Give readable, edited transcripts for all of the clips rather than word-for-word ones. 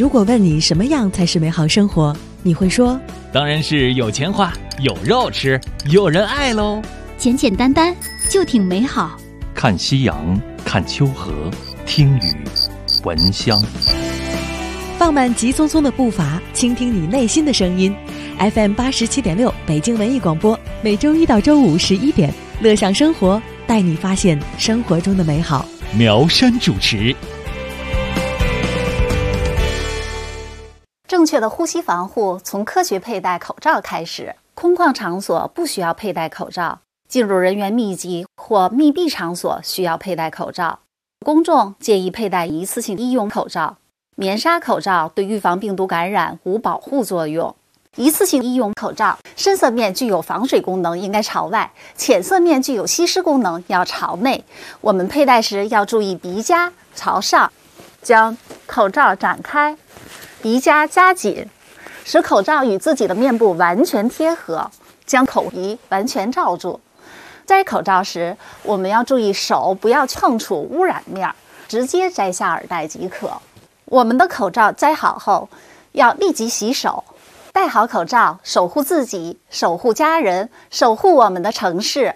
如果问你什么样才是美好生活，你会说当然是有钱花，有肉吃，有人爱喽。 简简单单就挺美好。 看夕阳，看秋河，听雨，闻香。 放慢急匆匆的步伐，倾听你内心的声音。FM 87.6北京文艺广播，每周一到周五11点，乐享生活，带你发现生活中的美好。 苗山主持。 正确的呼吸防护从科学佩戴口罩开始。空旷场所不需要佩戴口罩，进入人员密集或密闭场所需要佩戴口罩。公众建议佩戴一次性医用口罩。棉纱口罩对预防病毒感染无保护作用。一次性医用口罩深色面具有防水功能，应该朝外；浅色面具有吸湿功能，要朝内。我们佩戴时要注意鼻夹朝上，将口罩展开，鼻夹夹紧，使口罩与自己的面部完全贴合，将口鼻完全罩住。摘口罩时，我们要注意手不要碰触污染面，直接摘下耳带即可。我们的口罩摘好后，要立即洗手。戴好口罩，守护自己，守护家人，守护我们的城市。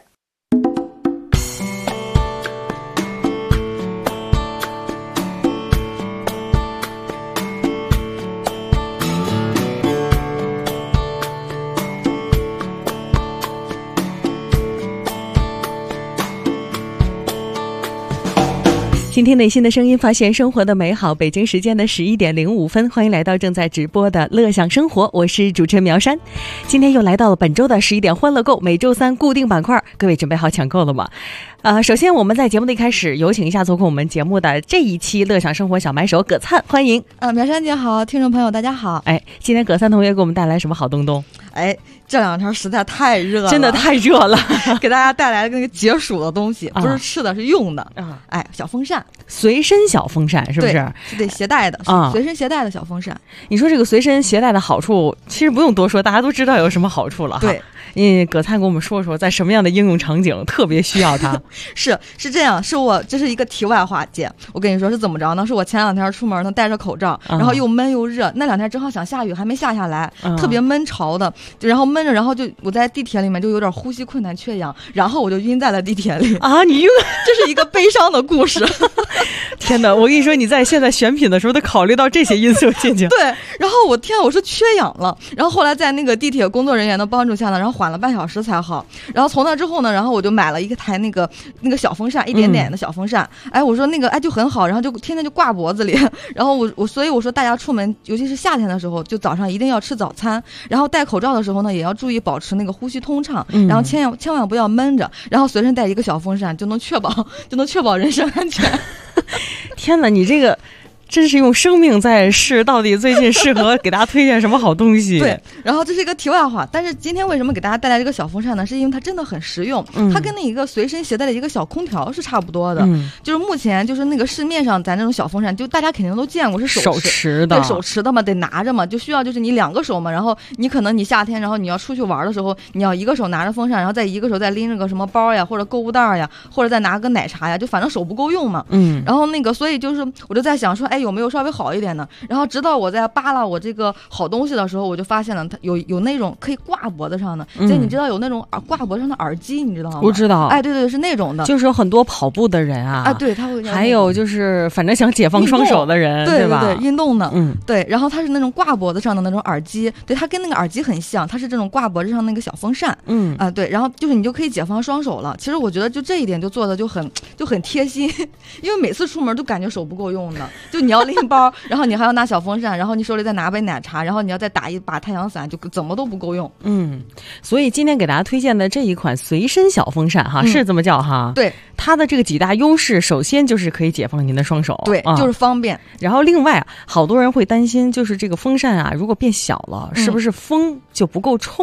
倾听内心的声音，发现生活的美好。北京时间的11点05分，欢迎来到正在直播的乐享生活，我是主持人苗山。今天又来到了本周的11点欢乐购，每周三固定板块，各位准备好抢购了吗？首先我们在节目的一开始有请一下做客我们节目的这一期乐享生活小买手葛灿，欢迎。 苗山姐好，听众朋友大家好。 今天葛灿同学给我们带来什么好东东？ 这两天实在太热了， 真的太热了给大家带来那个解暑的东西，不是吃的，是用的。小风扇， 随身小风扇，是不是？ 对，是得携带的，随身携带的小风扇。 你说这个随身携带的好处，其实不用多说，大家都知道有什么好处了。 对， 葛灿给我们说说，在什么样的应用场景特别需要它？ 是这样，这是一个题外话姐，我跟你说是怎么着呢？是我前两天出门呢，戴着口罩，然后又闷又热，那两天正好想下雨，还没下来，特别闷潮的，然后闷着，然后就我在地铁里面就有点呼吸困难、缺氧，然后我就晕在了地铁里啊！你晕， 这是一个悲伤的故事。 天哪！我跟你说，你在现在选品的时候得考虑到这些因素进去。 对，然后我是缺氧了，然后后来在那个地铁工作人员的帮助下呢，然后缓了半小时才好。然后从那之后呢，然后我就买了一台那个小风扇，一点点的小风扇。我说那个就很好，然后就天天就挂脖子里。然后所以我说大家出门，尤其是夏天的时候，就早上一定要吃早餐，然后戴口罩的时候呢，也要注意保持那个呼吸通畅，然后千万不要闷着，然后随身带一个小风扇，就能确保人身安全。 天哪，你这个真是用生命在试，到底最近适合给大家推荐什么好东西？ 对，然后这是一个题外话，但是今天为什么给大家带来这个小风扇呢？是因为它真的很实用，它跟那一个随身携带的一个小空调是差不多的。就是目前就是那个市面上咱这种小风扇，就大家肯定都见过，是手持的，对，手持的嘛，得拿着嘛，就需要就是你两个手嘛，然后你可能你夏天，然后你要出去玩的时候，你要一个手拿着风扇，然后再一个手再拎着个什么包呀，或者购物袋呀，或者再拿个奶茶呀，就反正手不够用嘛。然后那个所以就是我就在想说，有没有稍微好一点的？然后直到我在扒拉我这个好东西的时候，我就发现了它有那种可以挂脖子上的，你知道有那种挂脖子上的耳机，你知道吗？ 我知道。 对，是那种的， 就是有很多跑步的人啊， 对，他会， 还有就是反正想解放双手的人， 对吧？ 对，运动的，对。然后它是那种挂脖子上的那种耳机，对，它跟那个耳机很像，它是这种挂脖子上那个小风扇，对。然后就是你就可以解放双手了。其实我觉得就这一点就做的就很贴心，因为每次出门都感觉手不够用的，就你要拎包，然后你还要拿小风扇，然后你手里再拿杯奶茶，然后你要再打一把太阳伞，就怎么都不够用。 所以今天给大家推荐的这一款随身小风扇哈，是这么叫哈？ 对， 它的这个几大优势，首先就是可以解放您的双手， 对，就是方便。 然后另外，好多人会担心，就是这个风扇啊，如果变小了，是不是风就不够冲？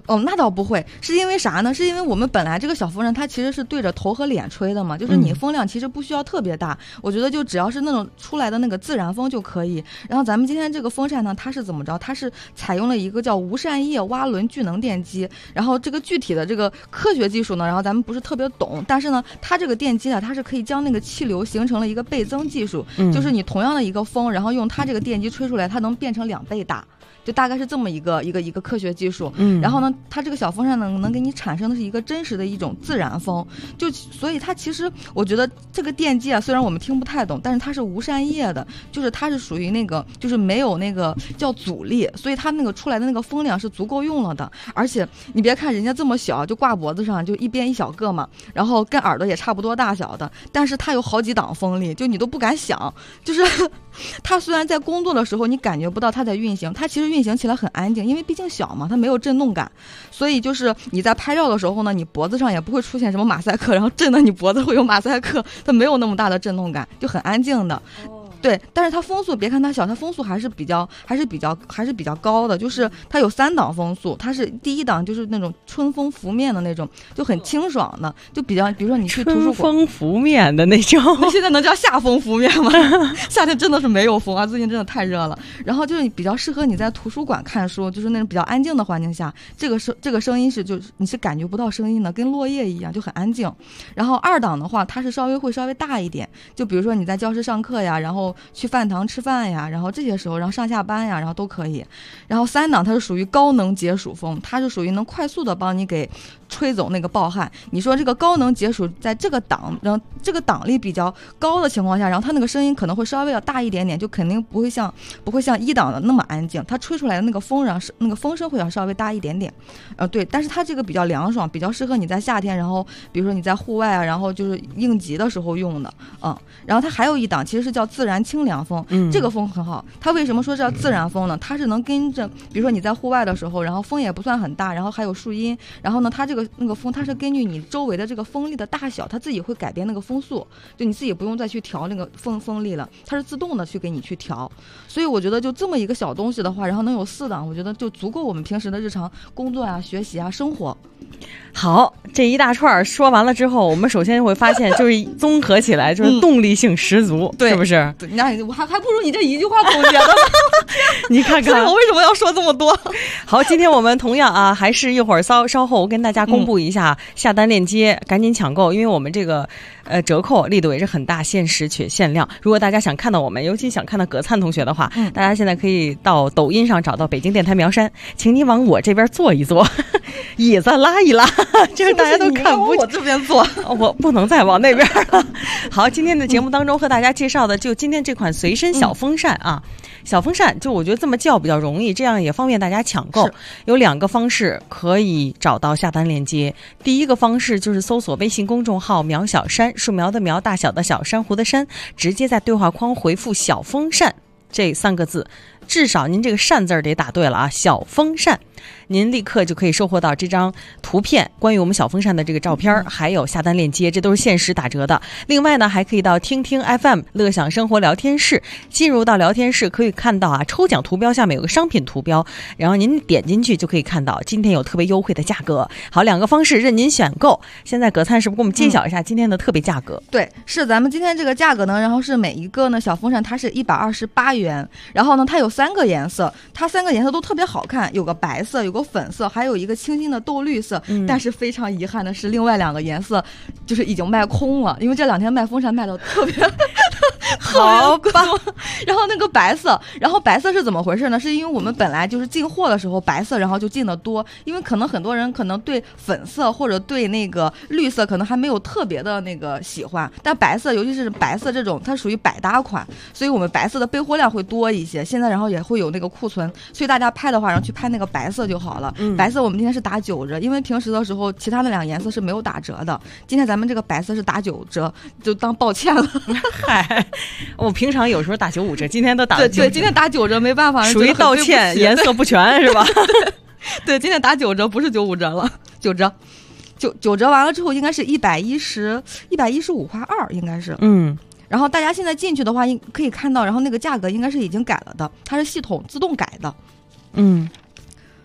哦，那倒不会，是因为啥呢？是因为我们本来这个小风扇它其实是对着头和脸吹的嘛，就是你风量其实不需要特别大，我觉得就只要是那种出来的那个自然风就可以。然后咱们今天这个风扇呢，它是怎么着？它是采用了一个叫无扇叶涡轮聚能电机，然后这个具体的这个科学技术呢，然后咱们不是特别懂，但是呢，它这个电机啊，它是可以将那个气流形成了一个倍增技术，就是你同样的一个风，然后用它这个电机吹出来，它能变成2倍大。就大概是这么一个科学技术，然后呢，它这个小风扇呢，能给你产生的是一个真实的一种自然风，所以它其实我觉得这个电机啊，虽然我们听不太懂，但是它是无扇叶的，就是它是属于那个就是没有那个叫阻力，所以它那个出来的那个风量是足够用了的。而且你别看人家这么小，就挂脖子上，就一边一小个嘛，然后跟耳朵也差不多大小的，但是它有好几档风力，就你都不敢想，就是它虽然在工作的时候你感觉不到它在运行，它其实运行起来很安静，因为毕竟小嘛，它没有震动感，所以就是你在拍照的时候呢，你脖子上也不会出现什么马赛克，然后震的你脖子会有马赛克，它没有那么大的震动感，就很安静的。对，但是它风速别看它小，它风速还是比较高的，就是它有3档风速，它是第1档就是那种春风拂面的那种，就很清爽的，就比如说你去图书馆， 春风拂面的那种， 那现在能叫夏风拂面吗？夏天真的是没有风啊，最近真的太热了。然后就是比较适合你在图书馆看书，就是那种比较安静的环境下，这个声音是就是你是感觉不到声音的，跟落叶一样，就很安静。然后2档的话，它是稍微大一点，就比如说你在教室上课呀，然后去饭堂吃饭呀，然后这些时候，然后上下班呀，然后都可以。然后3档它是属于高能解暑风，它是属于能快速的帮你给吹走那个暴汗。你说这个高能解暑在这个档，然后这个档力比较高的情况下，然后它那个声音可能会稍微要大一点点，就肯定不会像1档的那么安静，它吹出来的那个风声会要稍微大一点点。对，但是它这个比较凉爽，比较适合你在夏天，然后比如说你在户外啊，然后就是应急的时候用的。然后它还有1档其实是叫自然清凉风，这个风很好。它为什么说叫自然风呢？它是能跟着，比如说你在户外的时候，然后风也不算很大，然后还有树荫，然后呢，它那个风它是根据你周围的这个风力的大小，它自己会改变那个风速，就你自己不用再去调那个风力了，它是自动的去给你去调。所以我觉得就这么一个小东西的话，然后能有4档，我觉得就足够我们平时的日常工作啊、学习啊、生活。 好，这一大串说完了之后，我们首先会发现，就是综合起来就是动力性十足， 对， 是不是？ 对，那我还不如你这一句话总结的。 你看看我为什么要说这么多？ 好，今天我们同样啊，还是一会儿稍后跟大家公布一下下单链接，赶紧抢购，因为我们这个折扣力度也是很大，限时且限量。如果大家想看到我们，尤其想看到葛灿同学的话，大家现在可以到抖音上找到北京电台苗山，请你往我这边坐一坐，椅子拉一拉，就是大家都看不。 我这边坐， 我不能再往那边了。好，今天的节目当中和大家介绍的就今天这款随身小风扇啊。小风扇就我觉得这么叫比较容易，这样也方便大家抢购。有2个方式可以找到下单链接。第一个方式就是搜索微信公众号苗小山，树苗的苗，大小的小，珊瑚的珊，直接在对话框回复小风扇这3个字，至少您这个扇字得打对了啊，小风扇。您立刻就可以收获到这张图片，关于我们小风扇的这个照片，还有下单链接，这都是限时打折的。另外呢，还可以到听听 FM 乐享生活聊天室，进入到聊天室可以看到啊，抽奖图标下面有个商品图标，然后您点进去就可以看到今天有特别优惠的价格。好，2个方式任您选购。现在葛灿是不是给我们揭晓一下今天的特别价格？ 对，是咱们今天这个价格呢，然后是每一个呢小风扇它是128元，然后呢它有3个颜色，它3个颜色都特别好看，有个白色，有个粉色，还有一个清新的豆绿色。但是非常遗憾的是，另外2个颜色就是已经卖空了，因为这2天卖风扇卖的特别好吧。然后那个白色，然后白色是怎么回事呢？是因为我们本来就是进货的时候白色，然后就进的多，因为可能很多人可能对粉色或者对那个绿色可能还没有特别的那个喜欢，但白色尤其是白色这种它属于百搭款，所以我们白色的备货量会多一些，现在然后也会有那个库存，所以大家拍的话然后去拍那个白色就好了。白色我们今天是打9折，因为平时的时候其他的2个颜色是没有打折的，今天咱们这个白色是打9折，就当抱歉了。 嗨，我平常有时候打95折，今天都打了9折。 对，今天打9折没办法， 属于道歉，颜色不全是吧？ 对，今天打9折，不是95折了，9折。9折完了之后应该是115块2，应该是。然后大家现在进去的话可以看到，然后那个价格应该是已经改了的，它是系统自动改的。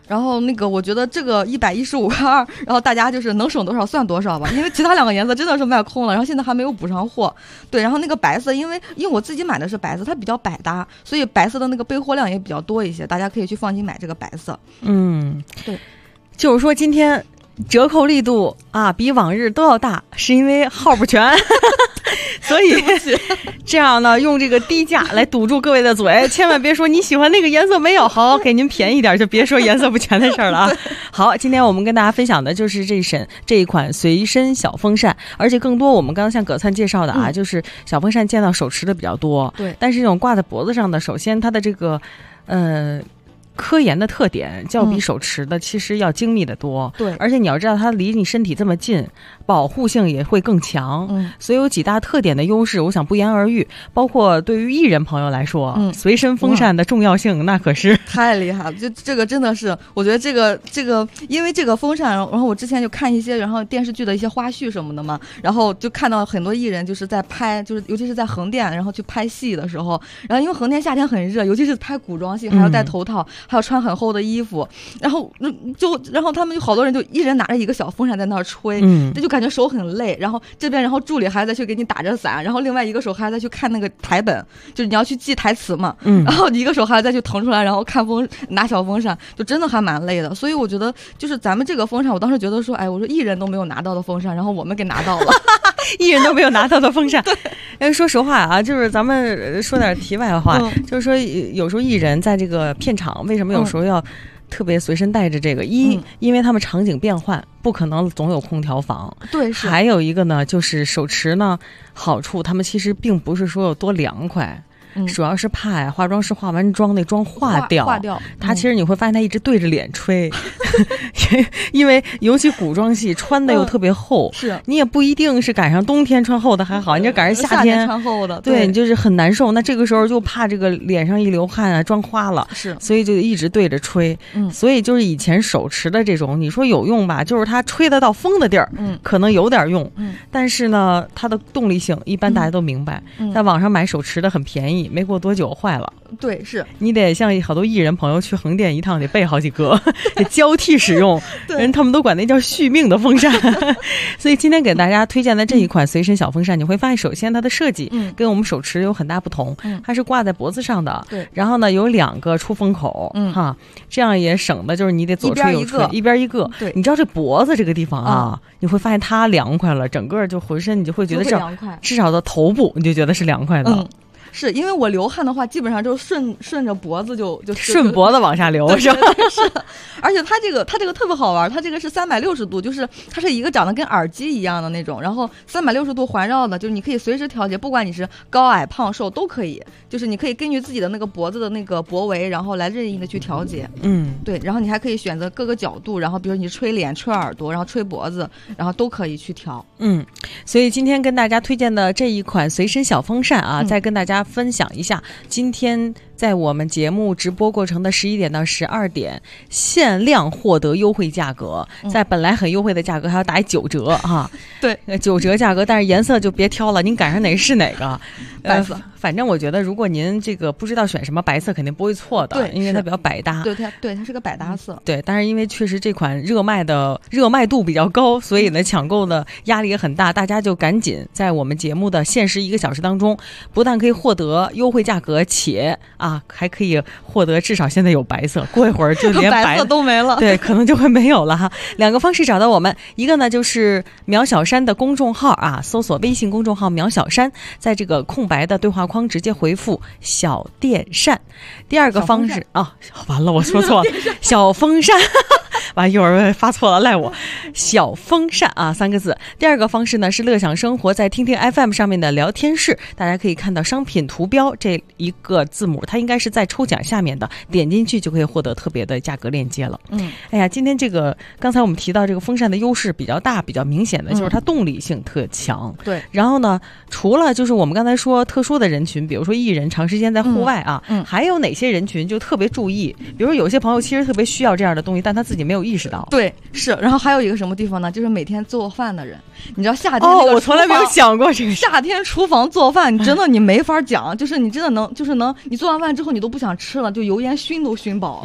然后那个我觉得这个115.2，然后大家就是能省多少算多少吧，因为其他2个颜色真的是卖空了，然后现在还没有补上货。对，然后那个白色，因为我自己买的是白色，它比较百搭，所以白色的那个备货量也比较多一些，大家可以去放心买这个白色。对， 就是说今天折扣力度啊比往日都要大，是因为号不全所以这样呢用这个低价来堵住各位的嘴，千万别说你喜欢那个颜色没有，好给您便宜点，就别说颜色不全的事儿了啊。好，今天我们跟大家分享的就是这一款随身小风扇，而且更多我们刚刚像葛灿介绍的啊，就是小风扇见到手持的比较多， 对， 但是这种挂在脖子上的，首先它的这个科研的特点较比手持的其实要精密的多， 对， 而且你要知道它离你身体这么近，保护性也会更强，所以有几大特点的优势，我想不言而喻。包括对于艺人朋友来说，随身风扇的重要性那可是太厉害了。就这个真的是，我觉得这个，因为这个风扇，然后我之前就看一些然后电视剧的一些花絮什么的嘛，然后就看到很多艺人就是在拍，就是尤其是在横店，然后去拍戏的时候，然后因为横店夏天很热，尤其是拍古装戏还要戴头套。还要穿很厚的衣服，然后他们就好多人就一人拿着一个小风扇在那儿吹，这就感觉手很累。然后这边，然后助理还在去给你打着伞，然后另外一个手还在去看那个台本，就是你要去记台词嘛，然后一个手还在去腾出来，然后拿小风扇，就真的还蛮累的。所以我觉得就是咱们这个风扇，我当时觉得说，哎，我说艺人都没有拿到的风扇，然后我们给拿到了。 艺人都没有拿到的风扇。因为说实话啊，就是咱们说点题外话，就是说有时候艺人在这个片场为什么有时候要特别随身带着这个，因为他们场景变换，不可能总有空调房。 对，是。 还有一个呢，就是手持呢，好处他们其实并不是说有多凉快。主要是怕呀，化妆师化完妆那妆化掉，他其实你会发现他一直对着脸吹，因为尤其古装戏穿的又特别厚， 是你也不一定是赶上冬天穿厚的还好，你这赶上夏天穿厚的， 对你就是很难受。那这个时候就怕这个脸上一流汗啊，妆花了， 是， 所以就一直对着吹。所以就是以前手持的这种，你说有用吧，就是它吹得到风的地儿，可能有点用，但是呢，它的动力性一般大家都明白，在网上买手持的很便宜。没过多久坏了， 对，是你得像好多艺人朋友去横店一趟得备好几个，得交替使用，人他们都管那叫续命的风扇。所以今天给大家推荐的这一款随身小风扇，你会发现首先它的设计跟我们手持有很大不同，它是挂在脖子上的， 对， 然后呢有2个出风口，哈，这样也省得就是你得左吹右吹，一边一个， 对， 你知道这脖子这个地方啊，你会发现它凉快了，整个就浑身你就会觉得凉快， 至少到头部你就觉得是凉快的。 是因为我流汗的话，基本上就顺着脖子就顺脖子往下流，是吧？ 是，而且它这个特别好玩，它这个是360度，就是它是一个长得跟耳机一样的那种，然后360度环绕的，就是你可以随时调节，不管你是高矮胖瘦都可以，就是你可以根据自己的那个脖子的那个脖围，然后来任意的去调节。对，然后你还可以选择各个角度，然后比如你吹脸、吹耳朵，然后吹脖子，然后都可以去调。 所以今天跟大家推荐的这一款随身小风扇啊，再跟大家分享一下，今天在我们节目直播过程的11点到12点，限量获得优惠价格，在本来很优惠的价格还要打9折哈。 对 ，9折价格，但是颜色就别挑了，您赶上哪是哪个。 白色， 反正我觉得如果您这个不知道选什么，白色肯定不会错的， 对， 因为它比较百搭。 对，它是个百搭色。 对，但是因为确实这款热卖度比较高，所以呢抢购的压力也很大，大家就赶紧在我们节目的限时1个小时当中，不但可以获得优惠价格，且还可以获得至少现在有白色，过一会儿就连白色都没了， 对，可能就会没有了哈。2个方式找到我们，一个呢就是苗小山的公众号啊，搜索微信公众号苗小山，在这个空白的对话框直接回复小电扇。第2个方式完了我说错了，小风扇完一会儿发错了赖我，小风扇3个字。第2个方式呢是乐享生活在听听 FM 上面的聊天室，大家可以看到商品图标这一个字母，它应该是在抽奖下面的，点进去就可以获得特别的价格链接了。哎呀，今天这个刚才我们提到这个风扇的优势比较大比较明显的就是它动力性特强， 对。 然后呢除了就是我们刚才说特殊的人群，比如说艺人长时间在户外还有哪些人群就特别注意，比如有些朋友其实特别需要这样的东西，但他自己没有意识到。 对，是。然后还有一个什么地方呢，就是每天做饭的人，你知道夏天我从来没有想过这个。 夏天厨房做饭真的你没法讲，就是你真的能你做完饭之后你都不想吃了，就油烟熏都熏饱了。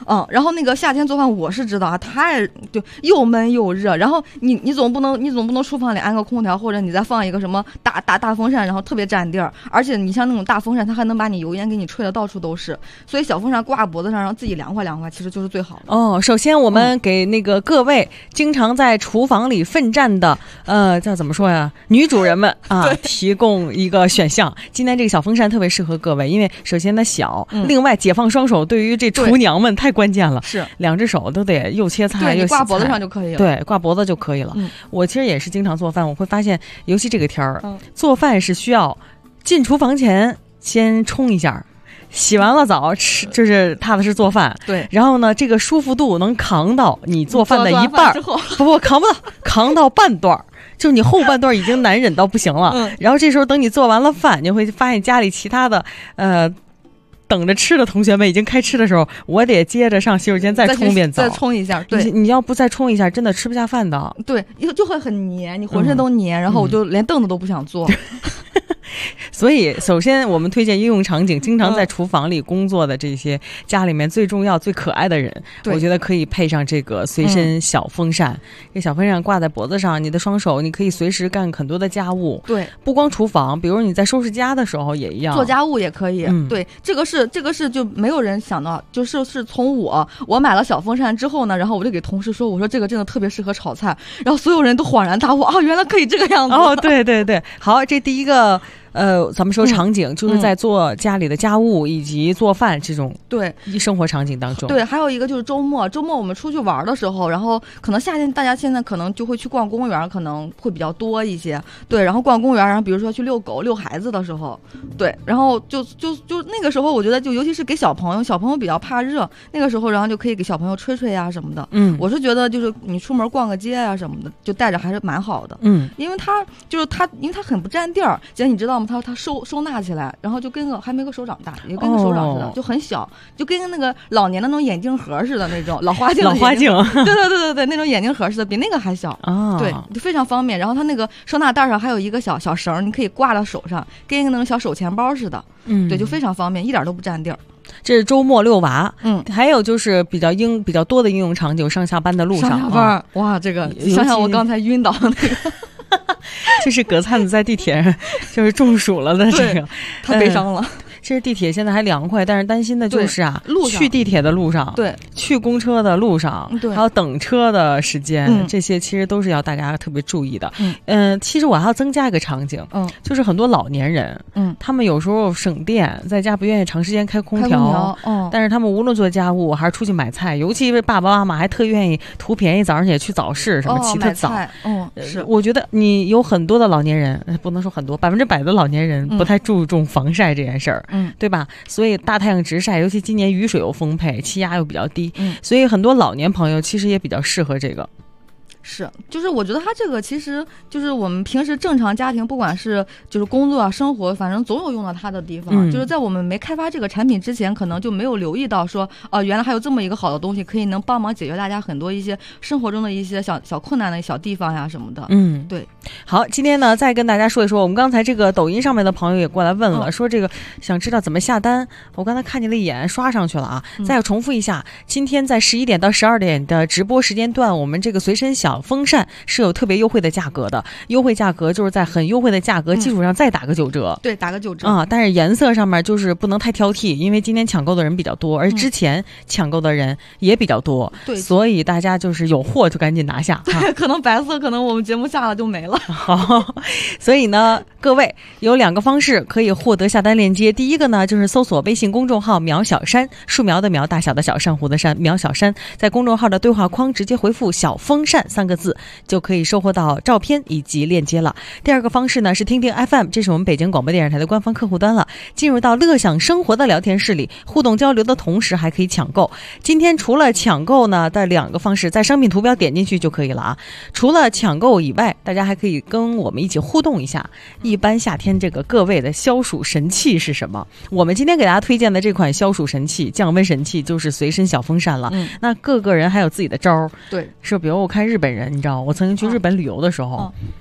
然后那个夏天做饭我是知道啊，就又闷又热，然后你总不能厨房里安个空调，或者你再放一个什么大风扇，然后特别占地儿，而且你像那种大风扇，它还能把你油烟给你吹得到处都是，所以小风扇挂脖子上让自己凉快凉快，其实就是最好的。 首先我们给那个各位经常在厨房里奋战的叫怎么说呀，女主人们啊，提供一个选项。今天这个小风扇特别适合各位，因为首先它小，另外解放双手对于这厨娘们太关键了，是2只手都得又切菜又洗菜， 挂脖子上就可以了， 对，挂脖子就可以了。我其实也是经常做饭，我会发现尤其这个天儿，做饭是需要进厨房前先冲一下，洗完了澡吃，就是踏踏实做饭。 对， 然后呢，这个舒服度能扛到你做饭的一半，不扛不到，扛到半段，就是你后半段已经难忍到不行了。然后这时候等你做完了饭，你会发现家里其他的等着吃的同学们已经开吃的时候，我得接着上洗手间再冲遍澡， 再冲一下。对， 你要不再冲一下，真的吃不下饭的。 对，就会很黏，你浑身都黏，然后我就连凳子都不想坐。 所以首先我们推荐应用场景，经常在厨房里工作的这些家里面最重要最可爱的人，我觉得可以配上这个随身小风扇。这小风扇挂在脖子上，你的双手你可以随时干很多的家务。 对， 不光厨房，比如你在收拾家的时候也一样， 做家务也可以。对，这个是就没有人想到，是从我买了小风扇之后呢，然后我就给同事说，我说这个真的特别适合炒菜，然后所有人都恍然大悟，原来可以这个样子。 对对对，好，这第一个咱们说场景就是在做家里的家务以及做饭这种生活场景当中。 对，还有一个就是周末我们出去玩的时候，然后可能夏天大家现在可能就会去逛公园，可能会比较多一些。对，然后逛公园，然后比如说去遛狗遛孩子的时候，对，然后就那个时候我觉得就尤其是给小朋友比较怕热，那个时候然后就可以给小朋友吹吹呀什么的。我是觉得就是你出门逛个街啊什么的，就带着还是蛮好的。因为它很不占地儿，姐你知道吗？它收纳起来，然后就跟个还没个手掌大，也跟个手掌似的，就很小，就跟那个老年的那种眼镜盒似的那种老花镜。对，那种眼镜盒似的，比那个还小。对，就非常方便。然后它那个收纳袋上还有一个小绳，你可以挂到手上，跟一个那种小手钱包似的。对，就非常方便，一点都不占地儿。 这是周末遛娃。还有就是比较多的应用场景，上下班的路上。 上下班，哇，这个想想我刚才晕倒的那个。 就是葛灿子在地铁上就是中暑了的这个， 太悲伤了。 其实地铁现在还凉快，但是担心的就是去地铁的路上， 对， 去公车的路上，还有等车的时间，这些其实都是要大家特别注意的。其实我还要增加一个场景，就是很多老年人，他们有时候省电，在家不愿意长时间开空调，但是他们无论做家务还是出去买菜，尤其是爸爸妈妈还特愿意图便宜，早上起来去早市什么起特早。 是， 我觉得你有很多的老年人，不能说很多，100%的老年人不太注重防晒这件事儿。对吧？所以大太阳直晒，尤其今年雨水又丰沛，气压又比较低，所以很多老年朋友其实也比较适合这个。 是，就是我觉得它这个其实就是我们平时正常家庭，不管是就是工作啊、生活，反正总有用到它的地方。就是在我们没开发这个产品之前，可能就没有留意到说，原来还有这么一个好的东西，可以能帮忙解决大家很多一些生活中的一些小困难的小地方呀什么的。对。 好，今天呢再跟大家说一说，我们刚才这个抖音上面的朋友也过来问了，说这个想知道怎么下单。我刚才看见了一眼，刷上去了啊。再重复一下，今天在11点到12点的直播时间段，我们这个随身小风扇是有特别优惠的价格的，优惠价格就是在很优惠的价格基础上再打个9折。 对，打个9折啊。但是颜色上面就是不能太挑剔，因为今天抢购的人比较多，而之前抢购的人也比较多， 对， 所以大家就是有货就赶紧拿下。 对，可能白色可能我们节目下了就没了。 好，所以呢，各位有2个方式可以获得下单链接。第一个呢，就是搜索微信公众号“苗小山”，树苗的苗，大小的小，珊瑚的珊，苗小山，在公众号的对话框直接回复“小风扇”3个字，就可以收获到照片以及链接了。第2个方式呢是听听 FM， 这是我们北京广播电视台的官方客户端了。进入到乐享生活的聊天室里，互动交流的同时还可以抢购。今天除了抢购呢的2个方式，在商品图标点进去就可以了啊。除了抢购以外，大家还可以跟我们一起互动一下。一般夏天这个各位的消暑神器是什么？我们今天给大家推荐的这款消暑神器、降温神器就是随身小风扇了。那各个人还有自己的招儿， 对， 是比如我看日本人，你知道，我曾经去日本旅游的时候，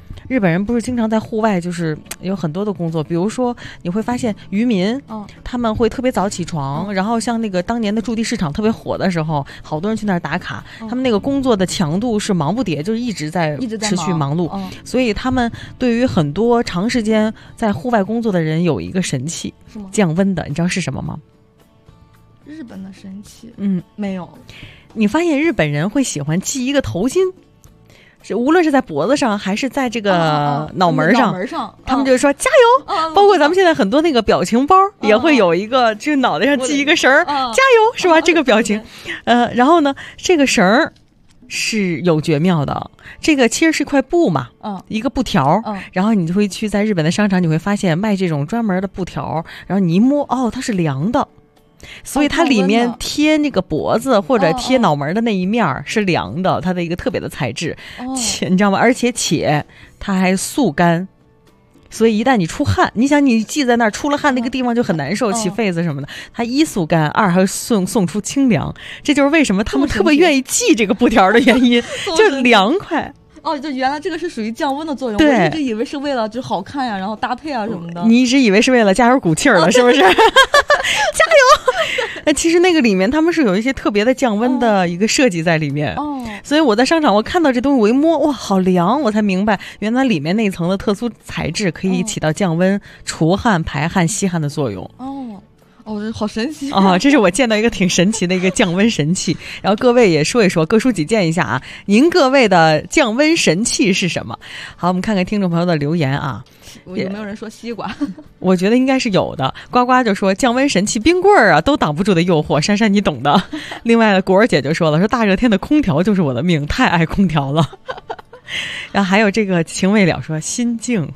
日本人不是经常在户外，就是有很多的工作，比如说你会发现渔民，他们会特别早起床，然后像那个当年的驻地市场特别火的时候，好多人去那儿打卡，他们那个工作的强度是忙不迭，就是一直在持续忙碌，所以他们对于很多长时间在户外工作的人有一个神器，降温的，你知道是什么吗？ 日本的神器？没有。 你发现日本人会喜欢系一个头巾，是无论是在脖子上还是在这个脑门上，他们就说加油。包括咱们现在很多那个表情包也会有一个，就脑袋上系一个绳儿，加油，是吧？这个表情，然后呢，这个绳儿是有绝妙的，这个其实是块布嘛，一个布条，然后你就会去在日本的商场，你会发现卖这种专门的布条，然后你一摸，它是凉的。所以它里面贴那个脖子或者贴脑门的那一面是凉的，它的一个特别的材质，你知道吗？而且它还速干，所以一旦你出汗，你想你系在那儿出了汗，那个地方就很难受，起痱子什么的。它一速干，二还送出清凉，这就是为什么他们特别愿意系这个布条的原因，就凉快。 就原来这个是属于降温的作用，我一直以为是为了就好看呀，然后搭配啊什么的。 你一直以为是为了加油鼓气儿了，是不是？加油！其实那个里面他们是有一些特别的降温的一个设计在里面。所以我在商场我看到这东西，我一摸，哇，好凉，我才明白原来里面那层的特殊材质可以起到降温、除汗、排汗、吸汗的作用。 这好神奇这是我见到一个挺神奇的一个降温神器，然后各位也说一说，各抒己见一下啊，您各位的降温神器是什么？好，我们看看听众朋友的留言啊， 有没有人说西瓜？ 我觉得应该是有的。呱呱就说降温神器冰棍儿啊，都挡不住的诱惑，珊珊你懂的。另外呢，果儿姐就说了，说大热天的空调就是我的命，太爱空调了。然后还有这个情未了说心境，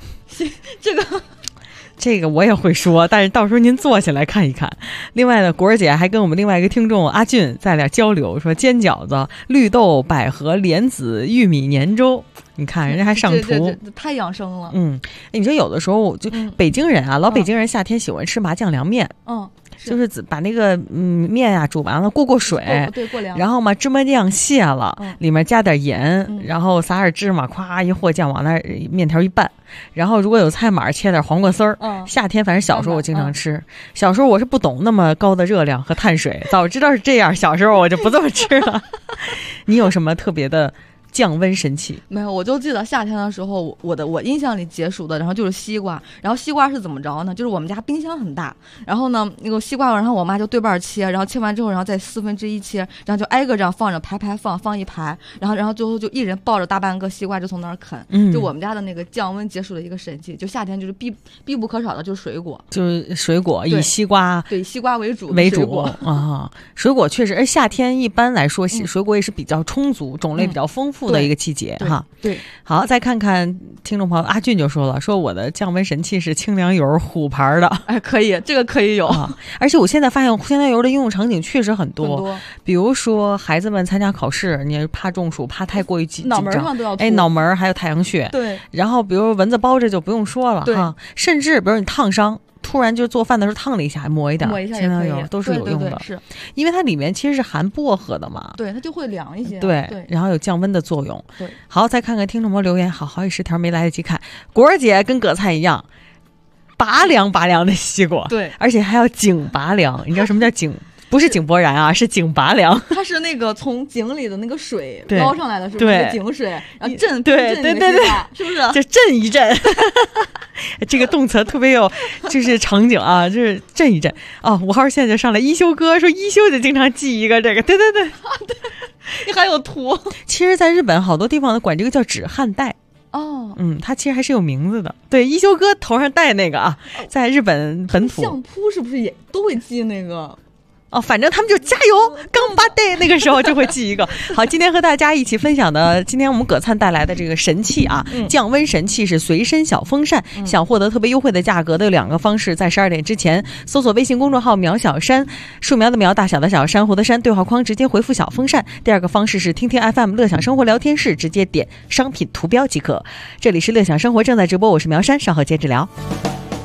这个我也会说，但是到时候您坐下来看一看。另外呢，果儿姐还跟我们另外一个听众阿俊在俩交流，说煎饺子、绿豆、百合、莲子、玉米粘粥，你看人家还上图， 这太养生了。 你说有的时候就北京人啊，老北京人夏天喜欢吃麻酱凉面，就是把那个面啊煮完了过水， 过凉， 然后嘛芝麻酱卸了，里面加点盐，然后撒点芝麻，咵一和酱往那面条一拌，然后如果有菜码切点黄瓜丝儿。夏天反正小时候我经常吃，小时候我是不懂那么高的热量和碳水，早知道是这样，小时候我就不这么吃了。你有什么特别的降温神器？ 没有，我就记得夏天的时候，我印象里解暑的，然后就是西瓜。然后西瓜是怎么着呢？就是我们家冰箱很大，然后呢那个西瓜，然后我妈就对半切，然后切完之后，然后再1/4切，然后就挨个这样放着，排放一排，然后最后就一人抱着大半个西瓜就从那儿啃。就我们家的那个降温解暑的一个神器，就夏天就是必不可少的就是水果， 就是水果以西瓜为主啊。水果确实，而夏天一般来说水果也是比较充足，种类比较丰富的一个季节哈。 对， 好，再看看听众朋友阿俊就说了，说我的降温神器是清凉油，虎牌的。 可以，这个可以有。 而且我现在发现清凉油的应用场景确实很多，比如说孩子们参加考试，你怕中暑，怕太过于紧张， 脑门上都要涂， 脑门还有太阳穴。 对， 然后比如蚊子包着就不用说了哈，甚至比如你烫伤。突然就做饭的时候烫了一下，抹一点清凉油都是有用的， 是因为它里面其实是含薄荷的嘛， 对，它就会凉一些， 对，然后有降温的作用。 对， 好，再看看听众朋友留言，好几十条没来得及看。果儿姐跟葛菜一样，拔凉的西瓜， 对， 而且还要井拔凉。你知道什么叫井？不是井柏然啊，是井拔凉。 它是那个从井里的那个水捞上来的，是不是？ 对， 井水，然后震， 对， 是不是？ 就震一震。这个动词特别有就是场景啊，就是震一震啊。5号线就上来一休哥说，一休就经常记一个这个，对， 你还有图。 其实在日本好多地方管这个叫止汗带。它其实还是有名字的。对，一休哥头上戴那个啊，在日本本土相扑是不是也都会记那个？ 反正他们就加油，刚拔带那个时候就会记一个。好，今天和大家一起分享的，今天我们葛灿带来的这个神器啊，降温神器是随身小风扇。想获得特别优惠的价格的有2个方式，在12点之前搜索微信公众号苗小山，树苗的苗，大小的小，珊瑚的珊，对话框直接回复小风扇。第2个方式是听听 FM 乐享生活聊天室，直接点商品图标即可。这里是乐享生活正在直播，我是苗山，稍后接着聊。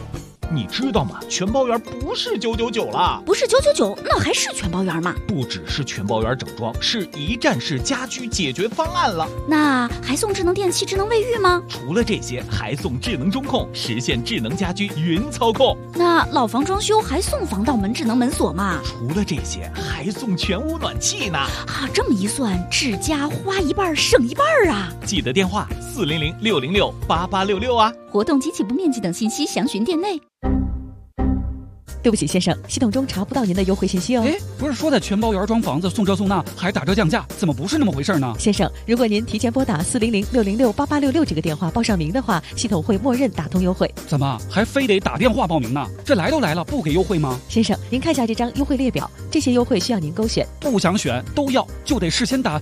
你知道吗？全包圆不是999了， 不是999，那还是全包圆吗？ 不只是全包圆整装，是一站式家居解决方案了。 那还送智能电器、智能卫浴吗？ 除了这些，还送智能中控，实现智能家居云操控。 那老房装修还送防盗门、智能门锁吗？ 除了这些，还送全屋暖气呢。 啊，这么一算，智家花一半省一半啊！ 记得电话400-606-8866啊。 活动及起步面积等信息详询店内。 对不起，先生，系统中查不到您的优惠信息哦。 不是说在全包圆装房子送这送那还打折降价，怎么不是那么回事呢？ 先生，如果您提前拨打400-606-8866这个电话报上名的话，系统会默认打通优惠。 怎么还非得打电话报名呢？这来都来了，不给优惠吗？ 先生，您看下这张优惠列表，这些优惠需要您勾选。 不想选都要，就得事先打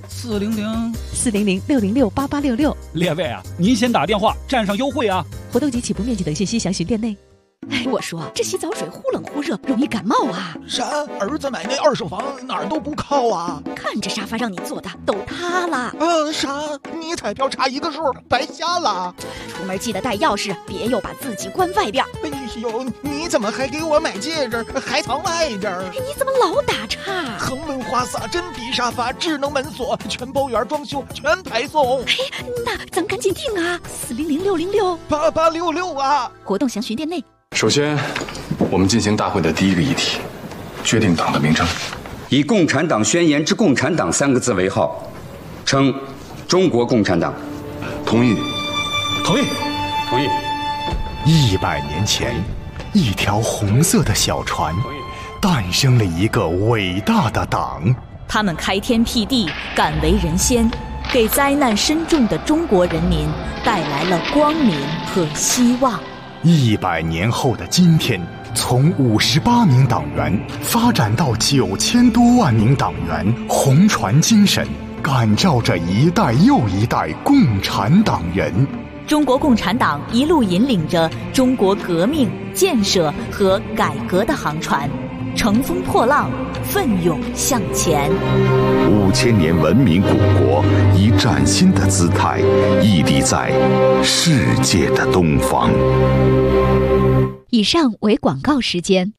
400-606-8866。 列位啊，您先打电话占上优惠啊！ 活动及起步面积等信息详询店内。 哎，我说这洗澡水忽冷忽热，容易感冒啊！ 啥？儿子买那二手房哪儿都不靠啊！ 看这沙发让你坐的都塌了。 啥？你彩票差一个数，白瞎了！ 出门记得带钥匙，别又把自己关外边。 哎呦，你怎么还给我买戒指，还藏外边？ 你怎么老打岔？ 恒润花洒、真皮沙发、智能门锁，全包圆装修，全排送。 嘿，那咱赶紧定啊！400-606-8866 啊！ 活动详询店内。 首先，我们进行大会的第一个议题，决定党的名称， 以《共产党宣言》之共产党3个字为号，称中国共产党。 同意。 同意。同意。 100年前，一条红色的小船，诞生了一个伟大的党。 他们开天辟地，敢为人先，给灾难深重的中国人民带来了光明和希望。 100年后的今天，从58名党员发展到9000多万名党员，红船精神感召着一代又一代共产党人。 中国共产党一路引领着中国革命、建设和改革的航船，乘风破浪，奋勇向前。 5000年文明古国以崭新的姿态屹立在世界的东方。 以上为广告时间。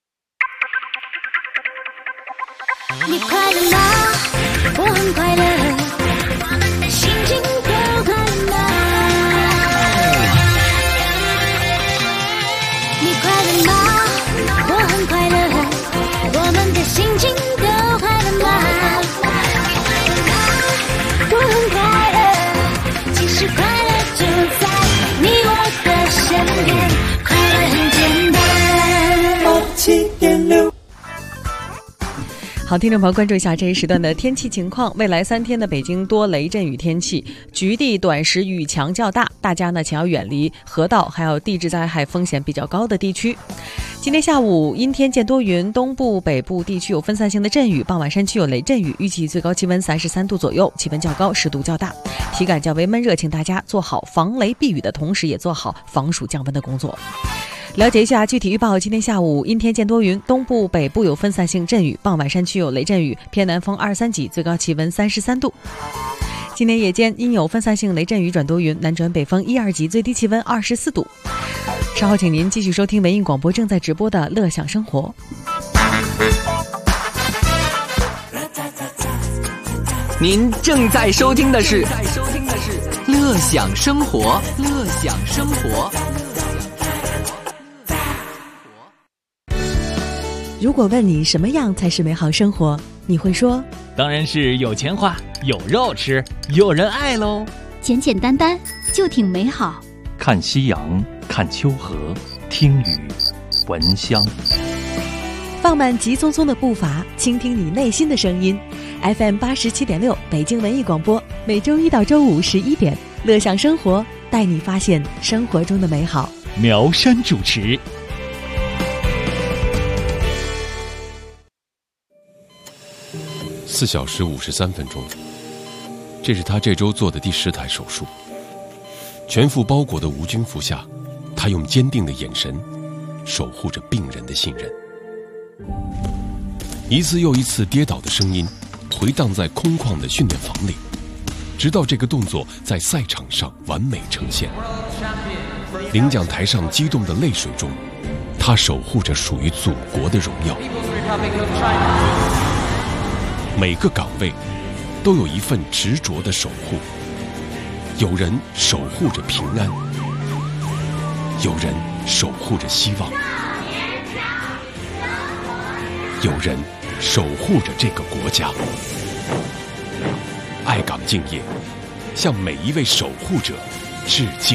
你快乐吗？我很快乐，心情都快乐吗？你快乐吗？我很快乐，我们的心情都快乐吗？我很快乐，其实快乐就在你我的身边，快乐很简单。7.6 好，听众朋友，关注一下这一时段的天气情况。未来3天的北京多雷阵雨天气，局地短时雨强较大，大家呢请要远离河道还有地质灾害风险比较高的地区。今天下午阴天见多云，东部北部地区有分散性的阵雨，傍晚山区有雷阵雨，预计最高气温33度左右，气温较高，湿度较大，体感较为闷热，请大家做好防雷避雨的同时，也做好防暑降温的工作。了解一下具体预报，今天下午阴天见多云，东部北部有分散性阵雨，傍晚山区有雷阵雨，偏南风2、3级，最高气温33度。今天夜间因有分散性雷阵雨转多云，南转北风1、2级，最低气温24度。稍后请您继续收听文艺广播正在直播的乐享生活。 您正在收听的是乐享生活，乐享生活。 如果问你什么样才是美好生活，你会说当然是有钱花，有肉吃，有人爱喽。 简简单单就挺美好。 看夕阳，看秋荷，听雨，闻香。 放慢急匆匆的步伐，倾听你内心的声音。FM 87.6北京文艺广播，每周1到周511点，乐享生活，带你发现生活中的美好。 苗山主持。 4小时53分钟，这是他这周做的第10台手术。全副包裹的无菌服下，他用坚定的眼神守护着病人的信任。一次又一次跌倒的声音回荡在空旷的训练房里，直到这个动作在赛场上完美呈现。领奖台上激动的泪水中， 他守护着属于祖国的荣耀。每个岗位都有一份执着的守护，有人守护着平安，有人守护着希望，有人守护着这个国家。爱岗敬业，向每一位守护者致敬。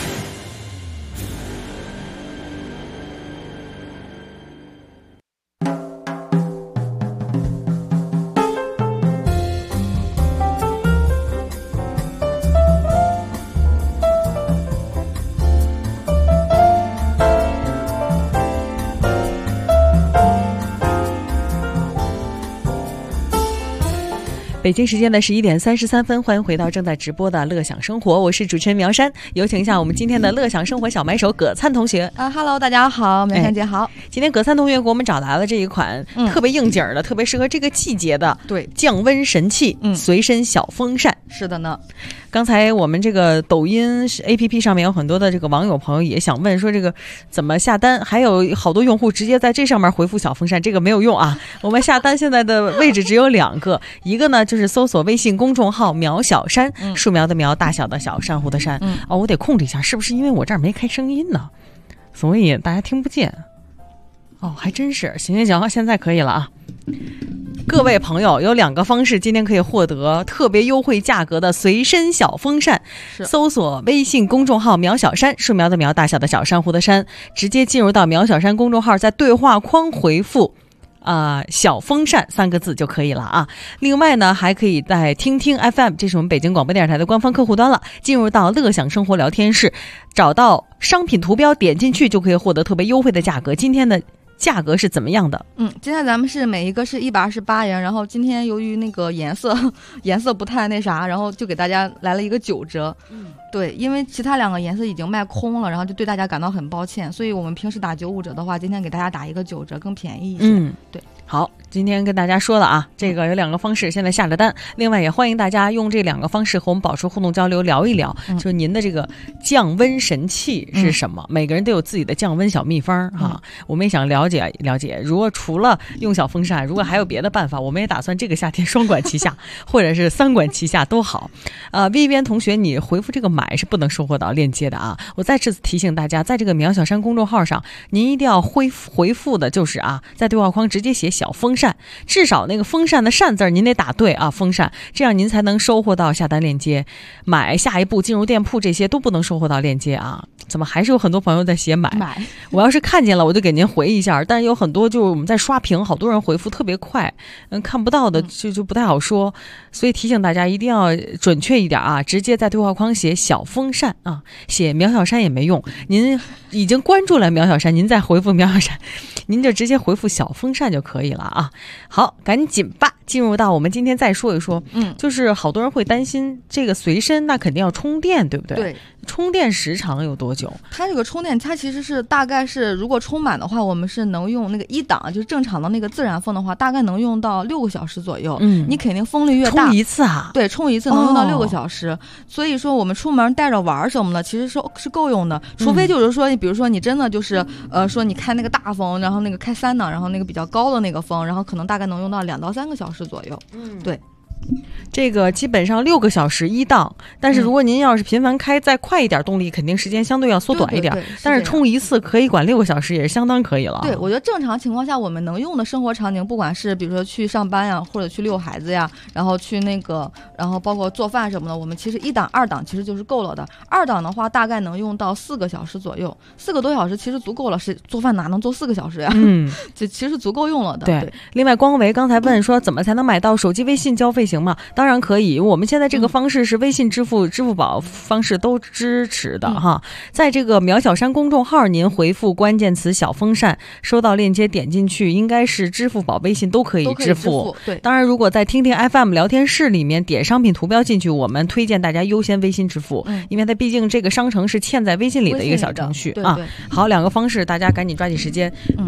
北京时间的11点33分，欢迎回到正在直播的乐享生活，我是主持人苗山，有请一下我们今天的乐享生活小买手葛灿同学。 Hello， 大家好，苗山姐好。 今天葛灿同学给我们找来了这一款特别应景的、特别适合这个季节的降温神器随身小风扇。 是的呢。 刚才我们这个抖音 APP 上面有很多的这个网友朋友也想问说这个怎么下单，还有好多用户直接在这上面回复小风扇，这个没有用啊。我们下单现在的位置只有2个，一个呢就是搜索微信公众号苗小山，树苗的苗，大小的小，珊瑚的珊。我得控制一下，是不是因为我这儿没开声音呢，所以大家听不见？还真是。行，现在可以了啊。各位朋友，有2个方式今天可以获得特别优惠价格的随身小风扇，搜索微信公众号苗小山，树苗的苗，大小的小，珊瑚的珊，直接进入到苗小山公众号，在对话框回复小风扇3个字就可以了啊。另外呢，还可以在听听 FM， 这是我们北京广播电视台的官方客户端了，进入到乐享生活聊天室，找到商品图标，点进去就可以获得特别优惠的价格。今天的价格是怎么样的？ 今天咱们是每一个是128元，然后今天由于那个颜色不太那啥，然后就给大家来了一个9折。对，因为其他2个颜色已经卖空了，然后就对大家感到很抱歉，所以我们平时打95折的话，今天给大家打一个9折，更便宜一些。对。 好，今天跟大家说了啊，这个有2个方式，现在下了单。另外也欢迎大家用这2个方式和我们保持互动交流，聊一聊，就是您的这个降温神器是什么？每个人都有自己的降温小秘方哈。我们也想了解了解，如果除了用小风扇，如果还有别的办法，我们也打算这个夏天双管齐下，或者是3管齐下都好。Vivian 同学，你回复这个买是不能收获到链接的啊。我再次提醒大家，在这个苗小山公众号上，您一定要回复的就是在对话框直接写小风扇，至少那个风扇的扇字您得打对啊，风扇，这样您才能收获到下单链接。买下一步进入店铺这些都不能收获到链接啊。怎么还是有很多朋友在写买？我要是看见了我就给您回一下，但是有很多就是我们在刷屏，好多人回复特别快，看不到的就不太好说，所以提醒大家一定要准确一点啊，直接在对话框写小风扇啊，写苗小山也没用，您已经关注了苗小山，您再回复苗小山，您就直接回复小风扇就可以了啊。好，赶紧吧，进入到我们今天再说一说，就是好多人会担心这个随身那肯定要充电，对不对？ 对， 充电时长有多久？ 它这个充电，它其实是大概是，如果充满的话，我们是能用那个1档，就是正常的那个自然风的话，大概能用到6个小时左右。你肯定风力越大， 充一次啊？ 对，充一次能用到6个小时。所以说我们出门带着玩什么的，其实是够用的。除非就是说，比如说你真的就是说你开那个大风，然后那个开3档，然后那个比较高的那个风，然后可能大概能用到2到3个小时左右。对。 这个基本上6个小时1档，但是如果您要是频繁开再快一点动力，肯定时间相对要缩短一点，但是充一次可以管6个小时也是相当可以了。 对，我觉得正常情况下我们能用的生活场景，不管是比如说去上班呀，或者去遛孩子呀，然后去那个，然后包括做饭什么的，我们其实1档2档其实就是够了的。2档的话大概能用到4个小时左右，4个多小时其实足够了，是做饭哪能做4个小时呀？这其实足够用了的。 对，另外光维刚才问说怎么才能买到手机微信交费行吗？当然可以，我们现在这个方式是微信支付、支付宝方式都支持的哈。在这个苗小山公众号，您回复关键词小风扇，收到链接点进去，应该是支付宝、微信都可以支付。 对， 当然如果在听听 FM 聊天室里面点商品图标进去，我们推荐大家优先微信支付，因为它毕竟这个商城是嵌在微信里的一个小程序啊。好，2个方式，大家赶紧抓紧时间。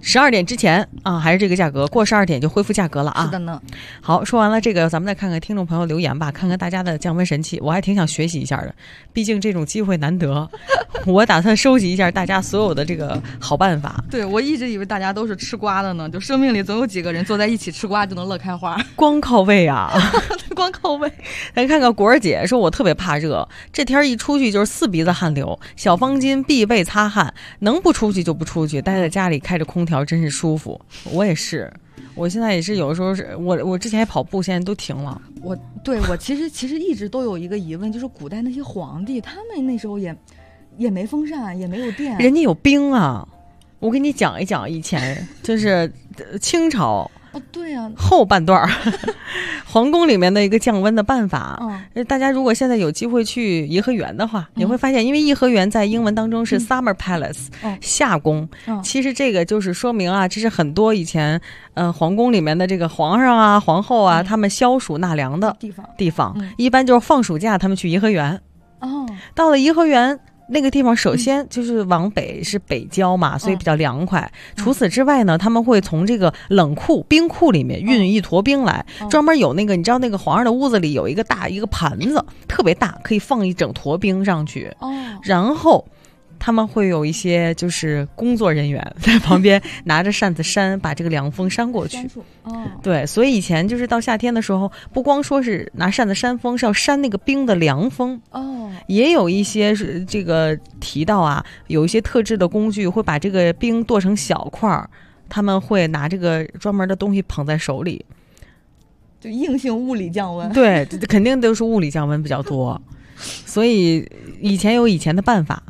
12点之前啊，还是这个价格，过12点就恢复价格了啊。 是的呢。 好，说完了这个，咱们再看看听众朋友留言吧，看看大家的降温神器，我还挺想学习一下的，毕竟这种机会难得，我打算收集一下大家所有的这个好办法。 对，我一直以为大家都是吃瓜的呢，就生命里总有几个人坐在一起吃瓜就能乐开花， 光靠胃啊， 光靠胃。 来看看果儿姐说，我特别怕热，这天一出去就是4鼻子汗流，小方巾必备擦汗，能不出去就不出去，待在家里开着空调真是舒服。我也是，我现在也是有的时候是我之前还跑步，现在都停了。 我其实一直都有一个疑问，就是古代那些皇帝，他们那时候也没风扇，也没有电， 人家有冰啊。我给你讲一讲以前就是清朝。 对啊， 后半段皇宫里面的一个降温的办法。大家如果现在有机会去颐和园的话，你会发现，因为颐和园在英文当中是 Summer Palace，夏宫。其实这个就是说明啊，这是很多以前皇宫里面的这个皇上啊、皇后啊，他们消暑纳凉的地方。一般就是放暑假，他们去颐和园。到了颐和园。那个地方首先就是往北是北郊嘛，所以比较凉快。除此之外呢，他们会从这个冷库、冰库里面运一坨冰来，专门有那个，你知道那个皇上的屋子里有一个大一个盘子，特别大，可以放一整坨冰上去。然后他们会有一些就是工作人员在旁边拿着扇子扇，把这个凉风扇过去。对，所以以前就是到夏天的时候，不光说是拿扇子扇风，是要扇那个冰的凉风。也有一些是这个提到啊，有一些特制的工具会把这个冰剁成小块，他们会拿这个专门的东西捧在手里， 就硬性物理降温。 对，肯定都是物理降温比较多，所以以前有以前的办法。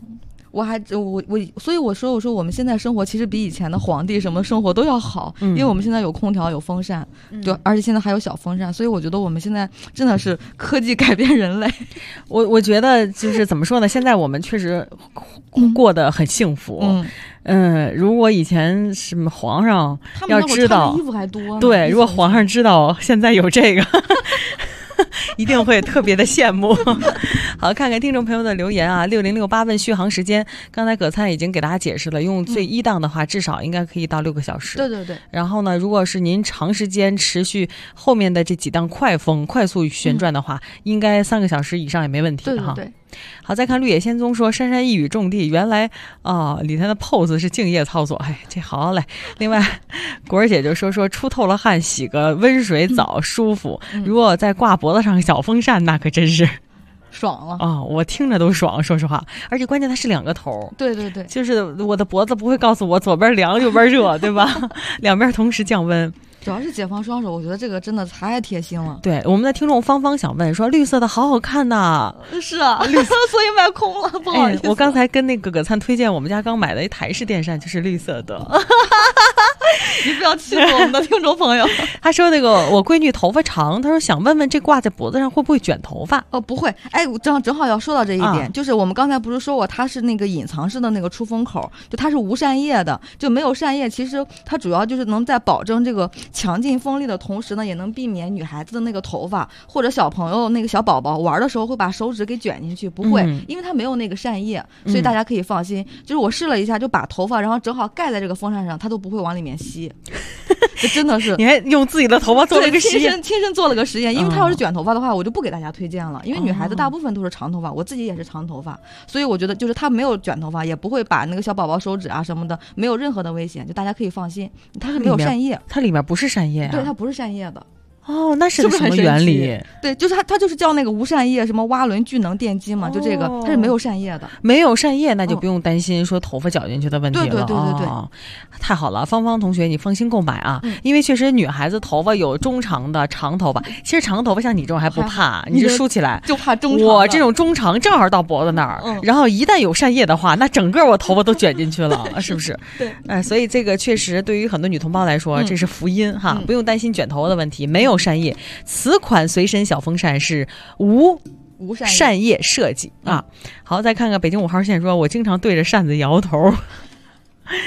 所以我说我们现在生活其实比以前的皇帝什么生活都要好，因为我们现在有空调有风扇，对，而且现在还有小风扇，所以我觉得我们现在真的是科技改变人类。 我觉得就是怎么说呢，现在我们确实过得很幸福。如果以前什么皇上要知道， 衣服还多， 对，如果皇上知道现在有这个一定会特别的羡慕。好，看看听众朋友的留言啊，6068问续航时间，刚才葛灿已经给大家解释了，用最1档的话至少应该可以到6个小时。 对。 然后呢，如果是您长时间持续后面的这几档快风快速旋转的话，应该3个小时以上也没问题哈。 对。 好，再看绿野仙踪说，珊珊一语中的，原来里头的 pose 是敬业操作，哎，这好嘞。另外果儿姐就说出透了汗，洗个温水澡舒服，如果再挂脖子上小风扇，那可真是爽了我听着都爽，说实话。而且关键它是2个头， 对， 就是我的脖子不会告诉我左边凉右边热，对吧？两边同时降温。 主要是解放双手，我觉得这个真的太贴心了。 对，我们的听众芳芳想问说，绿色的好好看呐。 是啊，绿色所以买空了，不好意思。 我刚才跟那个葛灿推荐我们家刚买的一台式电扇，就是绿色的。 你不要气死我们的听众朋友。 他说那个我闺女头发长，他说想问问这挂在脖子上会不会卷头发？ 不会。我正好要说到这一点，就是我们刚才不是说过它是那个隐藏式的那个出风口，就它是无扇叶的，就没有扇叶。其实它主要就是能在保证这个强劲风力的同时呢，也能避免女孩子的那个头发或者小朋友那个小宝宝玩的时候会把手指给卷进去，不会，因为它没有那个扇叶，所以大家可以放心。就是我试了一下，就把头发然后正好盖在这个风扇上，它都不会往里面吸。这真的是， 你还用自己的头发做了个实验， 亲身做了个实验。因为它要是卷头发的话，我就不给大家推荐了，因为女孩子大部分都是长头发，我自己也是长头发，所以我觉得就是它没有卷头发，也不会把那个小宝宝手指啊什么的，没有任何的危险，就大家可以放心。它是没有扇叶， 它里面不是扇叶啊？ 对，它不是扇叶的。 那是什么原理？ 对，就是它就是叫那个无扇叶什么涡轮聚能电机嘛，就这个它是没有扇叶的。 没有扇叶，那就不用担心说头发绞进去的问题了。 对， 太好了，芳芳同学，你放心购买啊，因为确实女孩子头发有中长的、长头发。其实长头发像你这种还不怕，你这梳起来就怕中长。 我这种中长正好到脖子那儿，然后一旦有扇叶的话，那整个我头发都卷进去了，是不是？ 对， 所以这个确实对于很多女同胞来说，这是福音哈，不用担心卷头发的问题，没有扇叶。此款随身小风扇是无扇叶设计啊。好，再看看北京5号线说，我经常对着扇子摇头。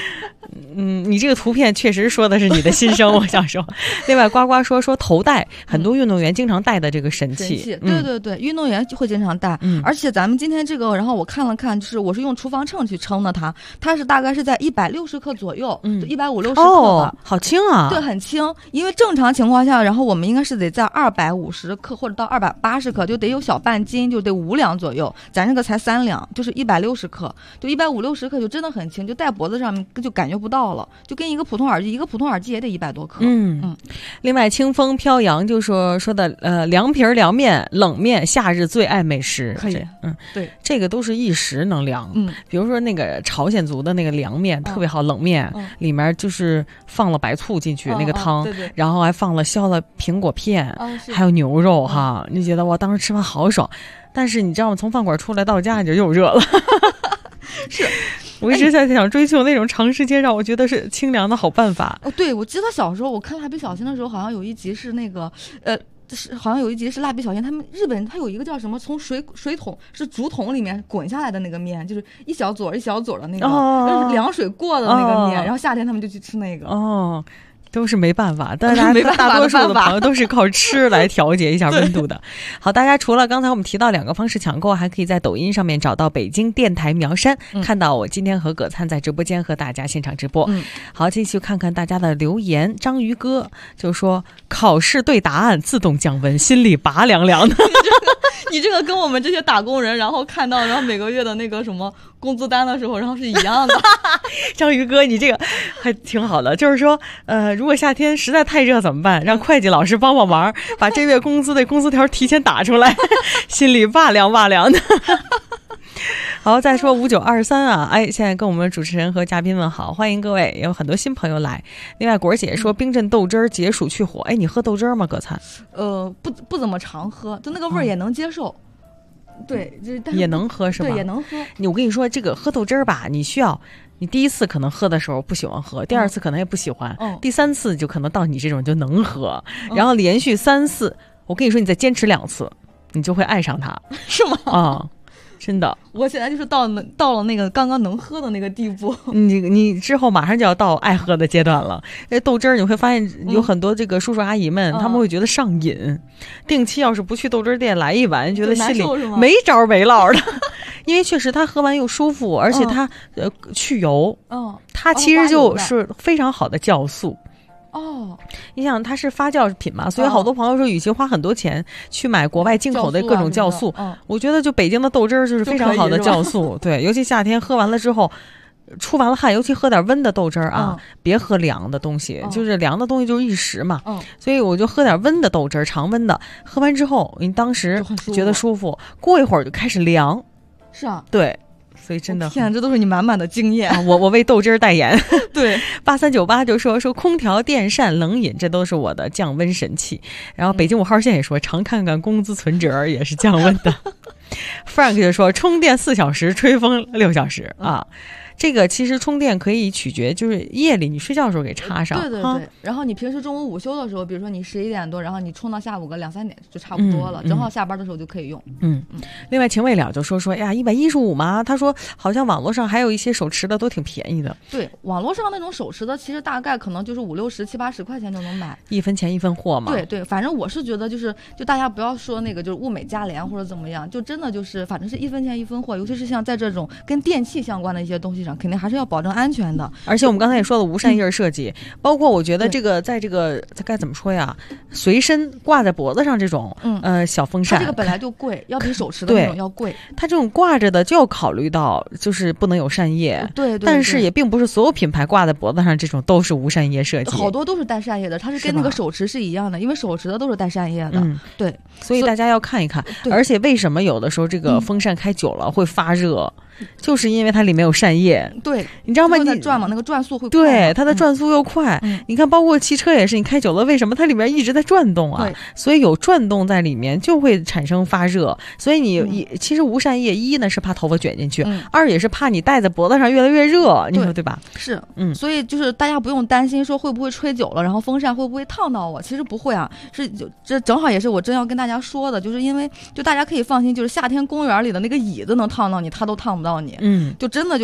你这个图片确实说的是你的心声，我想说。另外，呱呱说头戴，很多运动员经常戴的这个神器。 对对对，运动员会经常戴。而且咱们今天这个，然后我看了看，就是我是用厨房秤去称的它是大概是在160克左右，150-160克吧。 好轻啊！ 对，很轻。因为正常情况下，然后我们应该是得在250克或者到280克，就得有小半斤，就得5两左右。咱这个才3两，就是160克，就150-160克，就真的很轻，就戴脖子上面就感觉不到了，就跟一个普通耳机也得100多克。 另外，清风飘扬就说的凉皮凉面冷面，夏日最爱美食。 可以，对， 这个都是一时能凉。比如说那个朝鲜族的那个凉面特别好，冷面里面就是放了白醋进去那个汤，然后还放了削了苹果片，还有牛肉哈，你觉得哇，当时吃饭好爽。但是你知道吗？从饭馆出来到家你就又热了。 是。 我一直在想追求那种长时间让我觉得是清凉的好办法。 对，我记得小时候我看蜡笔小新的时候，好像有一集是那个好像有一集是蜡笔小新他们日本他有一个叫什么从水桶是竹筒里面滚下来的那个面，就是一小撮一小撮的那个，凉水过的那个面，然后夏天他们就去吃那个。 都是没办法，但是大多数的朋友都是靠吃来调节一下温度的。好，大家除了刚才我们提到2个方式抢购，还可以在抖音上面找到北京电台苗山，看到我今天和葛灿在直播间和大家现场直播。好，继续看看大家的留言。章鱼哥就说考试对答案自动降温，心里拔凉凉的。 你这个跟我们这些打工人，然后看到然后每个月的那个什么工资单的时候，然后是一样的。 章鱼哥，你这个还挺好的，就是说，如果夏天实在太热怎么办？让会计老师帮忙，把这月工资的工资条提前打出来，心里哇凉哇凉的。好，再说5923啊，现在跟我们主持人和嘉宾们好，欢迎各位，有很多新朋友来。另外，果儿姐说冰镇豆汁儿解暑去火，你喝豆汁儿吗？葛灿？ 不怎么常喝，就那个味儿也能接受。对，就是也能喝是吧？ 对，也能喝。 我跟你说，这个喝豆汁儿吧，你第一次可能喝的时候不喜欢喝，第2次可能也不喜欢，第3次就可能到你这种就能喝，然后连续3次，我跟你说，你再坚持2次，你就会爱上它， 是吗？ 真的， 我现在就是到了那个刚刚能喝的那个地步。 你之后马上就要到爱喝的阶段了。豆汁儿你会发现有很多这个叔叔阿姨们，他们会觉得上瘾，定期要是不去豆汁儿店来一碗，觉得心里没着没落的。因为确实它喝完又舒服，而且它去油，它其实就是非常好的酵素。你想它是发酵品嘛，所以好多朋友说与其花很多钱去买国外进口的各种酵素，我觉得就北京的豆汁儿就是非常好的酵素。对，尤其夏天喝完了之后出完了汗，尤其喝点温的豆汁儿啊，别喝凉的东西，就是凉的东西就是一时嘛，所以我就喝点温的豆汁儿，常温的，喝完之后你当时觉得舒服，过一会儿就开始凉。 是啊， 对，所以真的天，这都是你满满的经验。 我为豆汁儿代言。 对 ，8398就说空调、电扇、冷饮，这都是我的降温神器。然后北京5号线也说，常看看工资存折也是降温的。Frank 就说充电4小时，吹风6小时啊。这个其实充电可以取决，就是夜里你睡觉的时候给插上。 对对对。然后你平时中午午休的时候，比如说你11点多，然后你充到下午个2、3点就差不多了，正好下班的时候就可以用。 另外秦未了就说呀，115吗？他说好像网络上还有一些手持的都挺便宜的。 对，网络上那种手持的，其实大概可能就是50、60、70、80块钱就能买 ，1分钱1分货嘛。 对对，反正我是觉得就大家不要说那个就是物美价廉或者怎么样，就真的就是反正是1分钱1分货，尤其是像在这种跟电器相关的一些东西上，肯定还是要保证安全的。 而且我们刚才也说了无扇叶设计，包括我觉得这个在这个该怎么说呀，随身挂在脖子上这种小风扇， 它这个本来就贵，要比手持的那种要贵。 它这种挂着的就要考虑到就是不能有扇叶， 对， 但是也并不是所有品牌挂在脖子上这种都是无扇叶设计， 好多都是带扇叶的，它是跟那个手持是一样的，因为手持的都是带扇叶的。对， 所以大家要看一看。而且为什么有的时候这个风扇开久了会发热？就是因为它里面有扇叶， 对， 你知道吗？ 你转嘛，那个转速会快， 对，它的转速又快。你看，包括汽车也是，你开久了，为什么它里面一直在转动啊？所以有转动在里面就会产生发热。所以你其实无扇叶，一呢是怕头发卷进去，二也是怕你戴在脖子上越来越热，你说对吧？ 是，所以就是大家不用担心说会不会吹久了，然后风扇会不会烫到我？其实不会啊，这正好也是我真要跟大家说的，就是因为就大家可以放心，就是夏天公园里的那个椅子能烫到你，它都烫不到。你就真的就是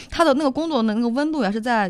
它的那个工作的那个温度呀是在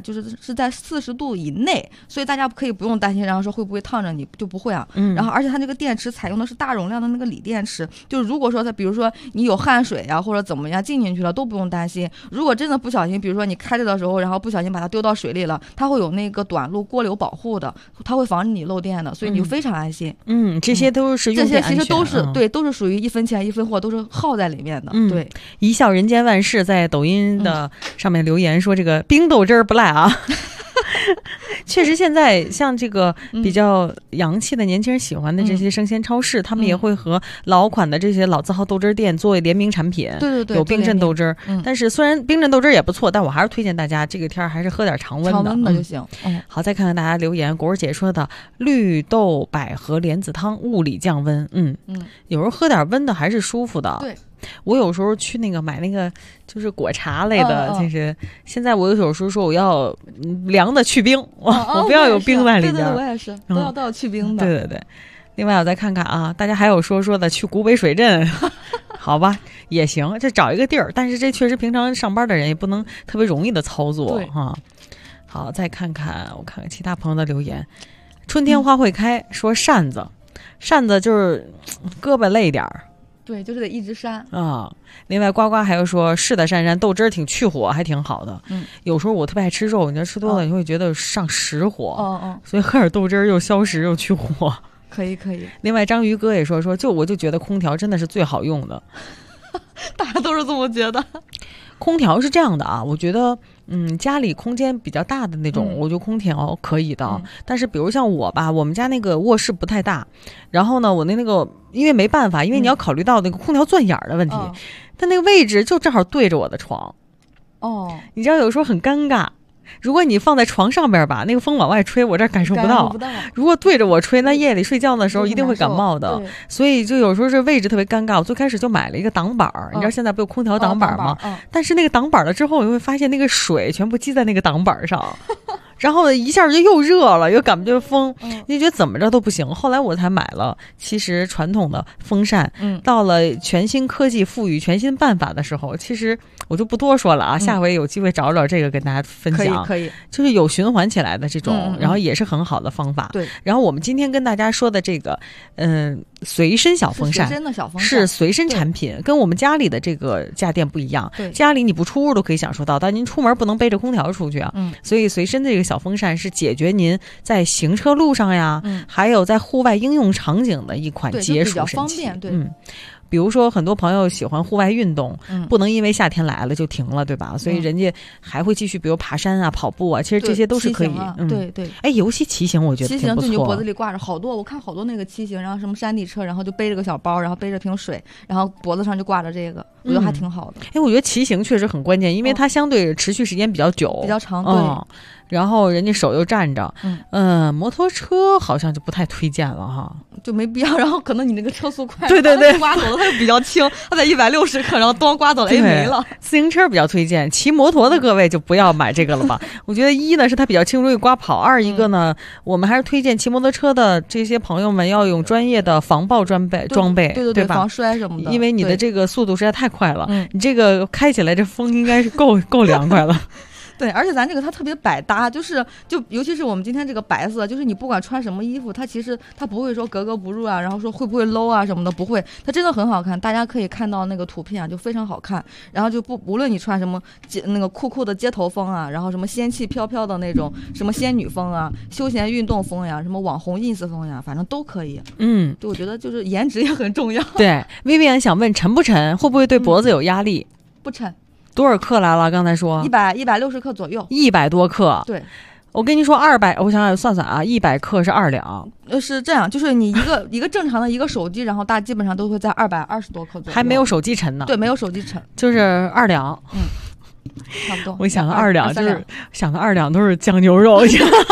40度以内，所以大家可以不用担心，然后说会不会烫着你，就不会啊。然后而且它这个电池采用的是大容量的那个锂电池，就是如果说它比如说你有汗水呀或者怎么样进去了都不用担心。如果真的不小心，比如说你开着的时候，然后不小心把它丢到水里了，它会有那个短路过流保护的，它会防止你漏电的，所以你就非常安心。 这些都是用电安全， 这些其实都是对，都是属于一分钱一分货，都是耗在里面的。对， 一笑人间万事在抖音的上面留言说这个冰豆汁儿不赖啊。确实现在像这个比较洋气的年轻人喜欢的这些生鲜超市，他们也会和老款的这些老字号豆汁店做联名产品。 对对对， 有冰镇豆汁。但是虽然冰镇豆汁也不错，但我还是推荐大家这个天还是喝点常温的就行。 好，再看看大家留言，果儿姐说的绿豆百合莲子汤物理降温。有时候喝点温的还是舒服的。 对， 我有时候去那个买那个就是果茶类的，就是现在我有时候说我要凉的去冰，我不要有冰在里边。 对，我也是都要去冰的。 对对对。另外我再看看啊，大家还有说的去古北水镇，好吧，也行，就找一个地儿，但是这确实平常上班的人也不能特别容易的操作哈。好，再看看我看看其他朋友的留言，春天花会开说扇子就是胳膊累点儿。 对，就是得一直扇啊。另外呱呱还有说是的，珊豆汁儿挺去火，还挺好的。有时候我特别爱吃肉，你要吃多了你会觉得上实火。所以喝点豆汁儿又消食又去火。 可以。 另外章鱼哥也说我就觉得空调真的是最好用的。 大家都是这么觉得。 空调是这样的啊，我觉得家里空间比较大的那种，我觉得空调可以的。但是比如像我吧，我们家那个卧室不太大，然后呢我那个因为没办法，因为你要考虑到那个空调钻眼的问题，但那个位置就正好对着我的床。你知道有时候很尴尬，如果你放在床上边吧，那个风往外吹，我这感受不到。如果对着我吹，那夜里睡觉的时候一定会感冒的。所以就有时候是位置特别尴尬。我最开始就买了一个挡板，你知道现在不有空调挡板吗？但是那个挡板了之后，你会发现那个水全部积在那个挡板上。然后一下就又热了，又感觉风，你觉得怎么着都不行。后来我才买了，其实传统的风扇，到了全新科技赋予全新办法的时候，其实我就不多说了啊，下回有机会找这个跟大家分享。 可以， 就是有循环起来的这种，然后也是很好的方法。 对， 然后我们今天跟大家说的这个，随身小风扇是随身产品，跟我们家里的这个家电不一样。家里你不出屋都可以享受到，但您出门不能背着空调出去啊。所以随身这个小风扇是解决您在行车路上呀，还有在户外应用场景的一款解暑神器。比如说很多朋友喜欢户外运动，不能因为夏天来了就停了，对吧？所以人家还会继续，比如爬山啊、跑步啊，其实这些都是可以。 对， 尤其骑行，我觉得挺不错。 骑行就你脖子里挂着好多，我看好多那个骑行，然后什么山地车，然后就背着个小包，然后背着瓶水，然后脖子上就挂着这个，我觉得还挺好的。 我觉得骑行确实很关键，因为它相对持续时间比较久、 比较长。对。 然后人家手又站着，摩托车好像就不太推荐了哈， 就没必要。然后可能你那个车速快， 对， 刮走了，它就比较轻，它在160克，然后咣刮走了，没了。 自行车比较推荐，骑摩托的各位就不要买这个了吧。我觉得一呢是它比较轻，容易刮跑；二一个呢，我们还是推荐骑摩托车的这些朋友们要用专业的防爆装备， 对吧？ 防摔什么的， 因为你的这个速度实在太快了，你这个开起来这风应该是够凉快了。 对，而且咱这个它特别百搭，就尤其是我们今天这个白色，就是你不管穿什么衣服，它其实它不会说格格不入啊，然后说会不会 low 啊什么的，不会，它真的很好看。大家可以看到那个图片啊，就非常好看。然后就无论你穿什么那个酷酷的街头风啊，然后什么仙气飘飘的那种什么仙女风啊、休闲运动风呀、什么网红 ins 风呀，反正都可以。对，我觉得就是颜值也很重要。 对，Vivian 想问沉不沉，会不会对脖子有压力？ 不沉。 多少克来了？刚才说 160克左右 ，100多克。 对， 我跟你说200，我想想算算啊，100克是2两。 是这样，就是你一个正常的一个手机，然后大基本上都会在220多克左右， 还没有手机沉呢。 对，没有手机沉， 就是2两。 差不多。 我想的2两就是想的2两都是酱牛肉。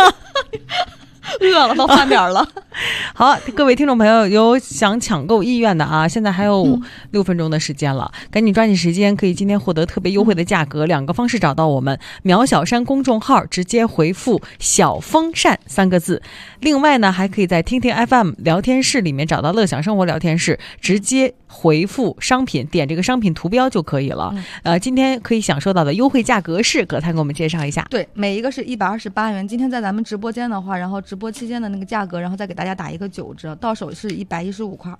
饿了，到饭点了。 好，各位听众朋友，有想抢购意愿的啊，现在还有6分钟的时间了，赶紧抓紧时间，可以今天获得特别优惠的价格。2个方式找到我们，苗小山公众号直接回复小风扇3个字。另外呢，还可以在听听 FM 聊天室里面找到乐享生活聊天室，直接回复商品，点这个商品图标就可以了。今天可以享受到的优惠价格是，葛探给我们介绍一下。 对，每一个是128元。今天在咱们直播间的话，然后直播期间的那个价格，然后再给大家打一个9折，到手是115.2块。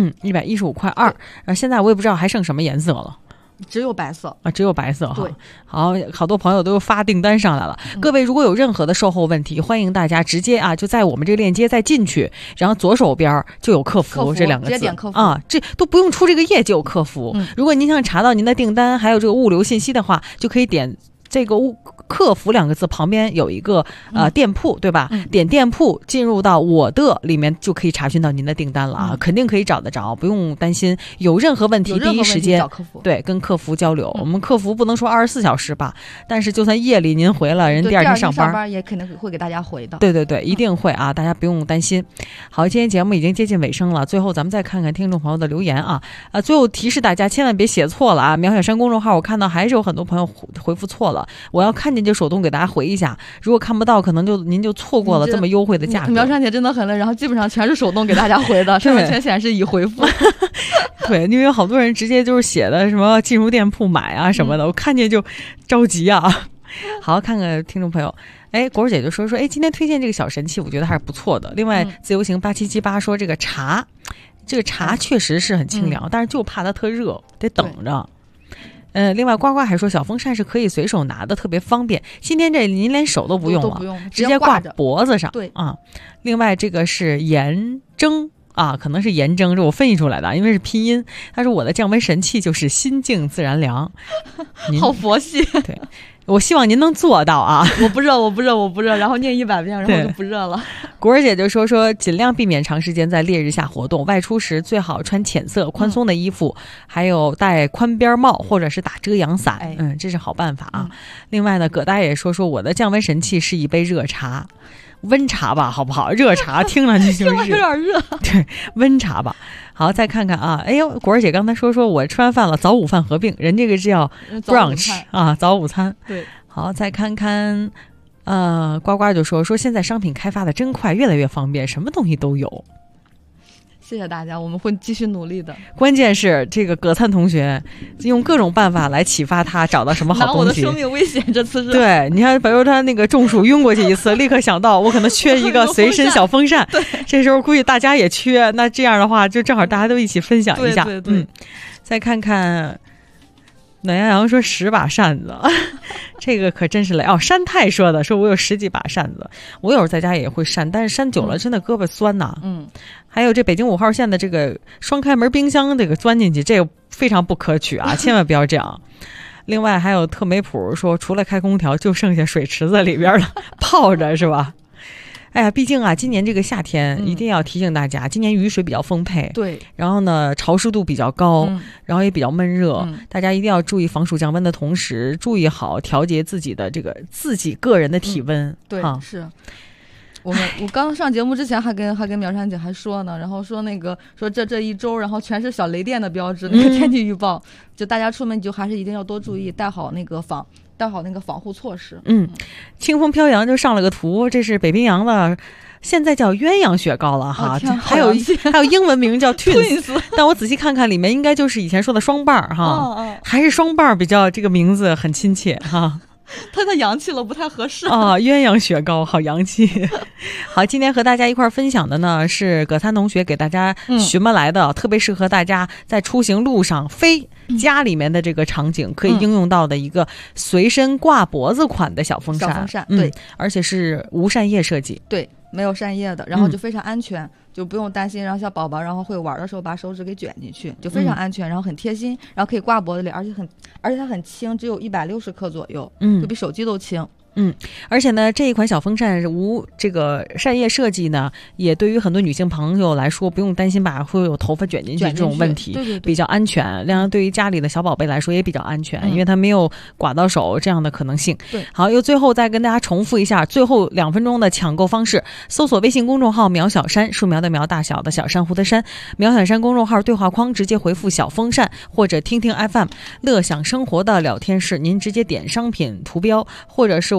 115.2块。现在我也不知道还剩什么颜色了。 只有白色啊，只有白色哈。 对， 好多朋友都发订单上来了。各位如果有任何的售后问题，欢迎大家直接就在我们这个链接再进去，然后左手边就有客服这两个字， 直接点客服这都不用出这个页就有客服。如果您想查到您的订单还有这个物流信息的话，就可以点这个客服2个字旁边有一个店铺，对吧？点店铺进入到我的里面就可以查询到您的订单了啊，肯定可以找得着，不用担心。有任何问题第一时间对跟客服交流。我们客服不能说24小时吧，但是就算夜里您回了，人第二天上班也肯定会给大家回的。 对，一定会啊，大家不用担心。好，今天节目已经接近尾声了，最后咱们再看看听众朋友的留言啊。最后提示大家千万别写错了啊！苗小山公众号我看到还是有很多朋友回复错了，我要看见就手动给大家回一下，如果看不到可能您就错过了这么优惠的价格。 苗山姐真的很累，然后基本上全是手动给大家回的，上面全显示已回复。 对，因为有好多人直接就是写的什么进入店铺买啊什么的，我看见就着急啊。好，看看听众朋友，果儿姐就说今天推荐这个小神器我觉得还是不错的。另外自由行8778说这个茶确实是很清凉，但是就怕它特热，得等着。另外呱呱还说小风扇是可以随手拿的，特别方便。今天这您连手都不用了，直接挂脖子上。 对啊，另外这个是颜征啊，可能是颜征，这我分析出来的，因为是拼音。他说我的降温神器就是心静自然凉， 好佛系。 对，我希望您能做到啊！ 我不热，然后念100遍，然后就不热了。 果儿姐就说尽量避免长时间在烈日下活动，外出时最好穿浅色宽松的衣服，还有戴宽边帽或者是打遮阳伞。这是好办法啊。另外呢，葛大爷说我的降温神器是一杯热茶。温茶吧，好不好？热茶听上去就是有点热。 对，温茶吧。好，再看看啊，果儿姐刚才说我吃完饭了，早午饭合并，人这个是叫 brunch 啊，早午餐。 对， 好，再看看，呱呱就说现在商品开发的真快，越来越方便，什么东西都有。 谢谢大家，我们会继续努力的。 关键是这个葛灿同学用各种办法来启发他找到什么好东西。 拿我的生命危险，这次是。 对，你看，比如他那个中暑晕过去一次，立刻想到我可能缺一个随身小风扇。 对， 这时候估计大家也缺，那这样的话就正好大家都一起分享一下。 对。 再看看。暖洋洋说10把扇子，这个可真是累哦。山太说我有10几把扇子，我有时候在家也会扇，但是扇久了真的胳膊酸呐。还有这北京5号线的这个双开门冰箱，这个钻进去，这个非常不可取啊，千万不要这样。另外还有特美普说，除了开空调，就剩下水池子里边了，泡着是吧？哎呀，毕竟啊，今年这个夏天一定要提醒大家，今年雨水比较丰沛， 对， 然后呢潮湿度比较高，然后也比较闷热，大家一定要注意防暑降温的同时，注意好调节自己的自己个人的体温。 对，是。我刚上节目之前还跟苗山姐还说呢，然后说这一周，然后全是小雷电的标志，那个天气预报，就大家出门就还是一定要多注意，带好那个防护措施。 清风飘扬就上了个图，这是北冰洋的，现在叫鸳鸯雪糕了哈，还有英文名叫 Twins， 但我仔细看看里面应该就是以前说的双瓣哈，还是双瓣比较这个名字很亲切哈。 太洋气了，不太合适啊！鸳鸯雪糕好洋气。好，今天和大家一块分享的呢是葛灿同学给大家寻摸来的，特别适合大家在出行路上非家里面的这个场景可以应用到的一个随身挂脖子款的小风扇。 对， 而且是无扇叶设计。 对，没有扇叶的，然后就非常安全。就不用担心，然后小宝宝然后会玩的时候把手指给卷进去，就非常安全，然后很贴心，然后可以挂脖子里，而且它很轻，只有160克左右，就比手机都轻。 而且呢，这一款小风扇无这个扇叶设计呢，也对于很多女性朋友来说，不用担心会有头发卷进去这种问题， 对， 比较安全。另外，对于家里的小宝贝来说也比较安全，因为它没有刮到手这样的可能性。 对， 好，最后再跟大家重复一下，最后2分钟的抢购方式：搜索微信公众号“苗小山”，树苗的苗，大小的小，珊瑚的珊，苗小山公众号对话框直接回复小风扇，或者听听 FM 乐享生活的聊天室，您直接点商品图标，或者是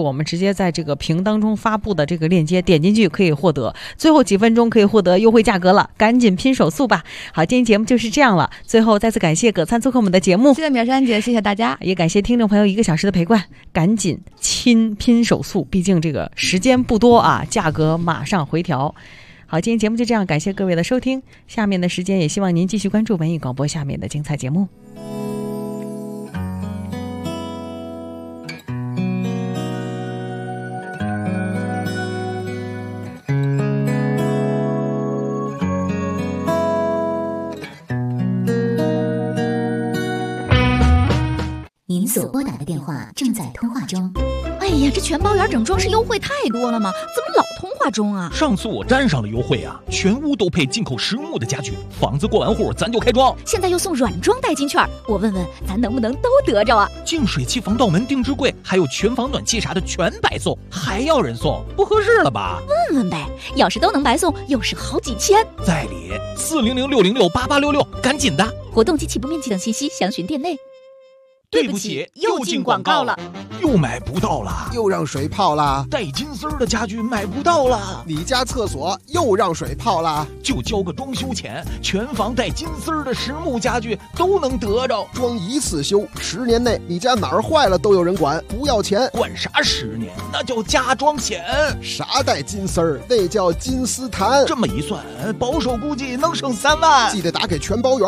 我们直接在这个屏当中发布的这个链接，点进去可以获得，最后几分钟可以获得优惠价格了，赶紧拼手速吧。好，今天节目就是这样了，最后再次感谢葛灿做客我们的节目， 谢谢苗山姐，谢谢大家， 也感谢听众朋友1个小时的陪伴，赶紧拼手速，毕竟这个时间不多啊，价格马上回调。好，今天节目就这样，感谢各位的收听，下面的时间也希望您继续关注文艺广播下面的精彩节目。 您所拨打的电话正在通话中。 哎呀，这全包圆整装饰优惠太多了吗？怎么老通话中啊？ 上次我沾上了优惠啊，全屋都配进口实木的家具，房子过完户咱就开装。 现在又送软装代金券，我问问咱能不能都得着啊？ 净水器、防盗门、定制柜，还有全房暖气啥的全白送，还要人送，不合适了吧？ 问问呗，要是都能白送，又省好几千。 在理400-606-8866，赶紧的！ 活动及起步面积等信息详询店内。 对不起，又进广告了，又买不到了， 又让水泡了， 带金丝的家具买不到了， 你家厕所又让水泡了， 就交个装修钱，全房带金丝的实木家具都能得着， 装一次修，10年内你家哪儿坏了都有人管，不要钱。 管啥10年？那叫加装险。 啥带金丝儿？那叫金丝檀。 这么一算，保守估计能省3万。 记得打给全包圆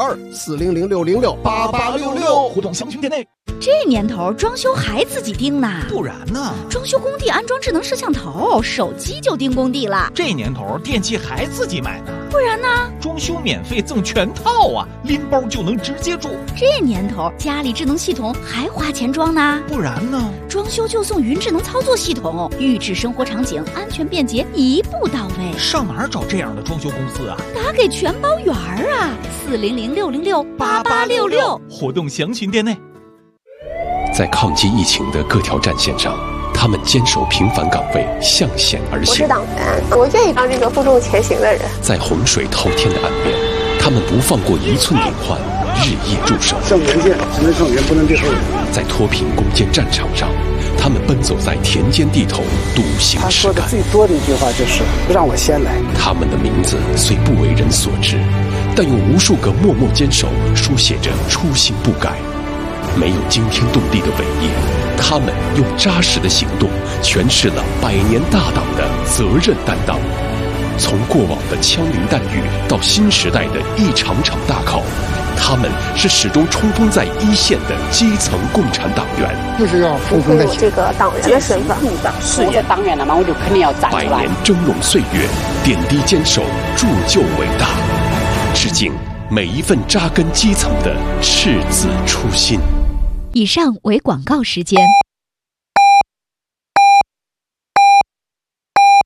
400-606-8866， 活动详询店内。 这年头装修还自己盯呢？ 不然呢？ 装修工地安装智能摄像头，手机就盯工地了。 这年头电器还自己买呢？ 不然呢？ 装修免费赠全套啊，拎包就能直接住。 这年头家里智能系统还花钱装呢？ 不然呢？ 装修就送云智能操作系统，预制生活场景，安全便捷，一步到位。 上哪儿找这样的装修公司啊？ 打给全包圆啊，400-606-8866， 活动详询店内。 在抗击疫情的各条战线上，他们坚守平凡岗位，向险而行。 我是党员，我愿意当这个负重前行的人。 在洪水滔天的岸边，他们不放过一寸隐患，日夜驻守。 胜前线只能上前，不能退后。 在脱贫攻坚战场上，他们奔走在田间地头，笃行实干。 他说的最多的一句话就是“让我先来”。 他们的名字虽不为人所知，但用无数个默默坚守书写着初心不改。没有惊天动地的伟业，他们用扎实的行动诠释了100年大党的责任担当。从过往的枪林弹雨到新时代的一场场大考，他们是始终冲锋在一线的基层共产党员。 就是要冲锋在前。 这个党员的身份， 我是党员了嘛，我就肯定要站出来。 100年峥嵘岁月，点滴坚守，铸就伟大。致敬每一份扎根基层的赤子初心。 以上为广告时间。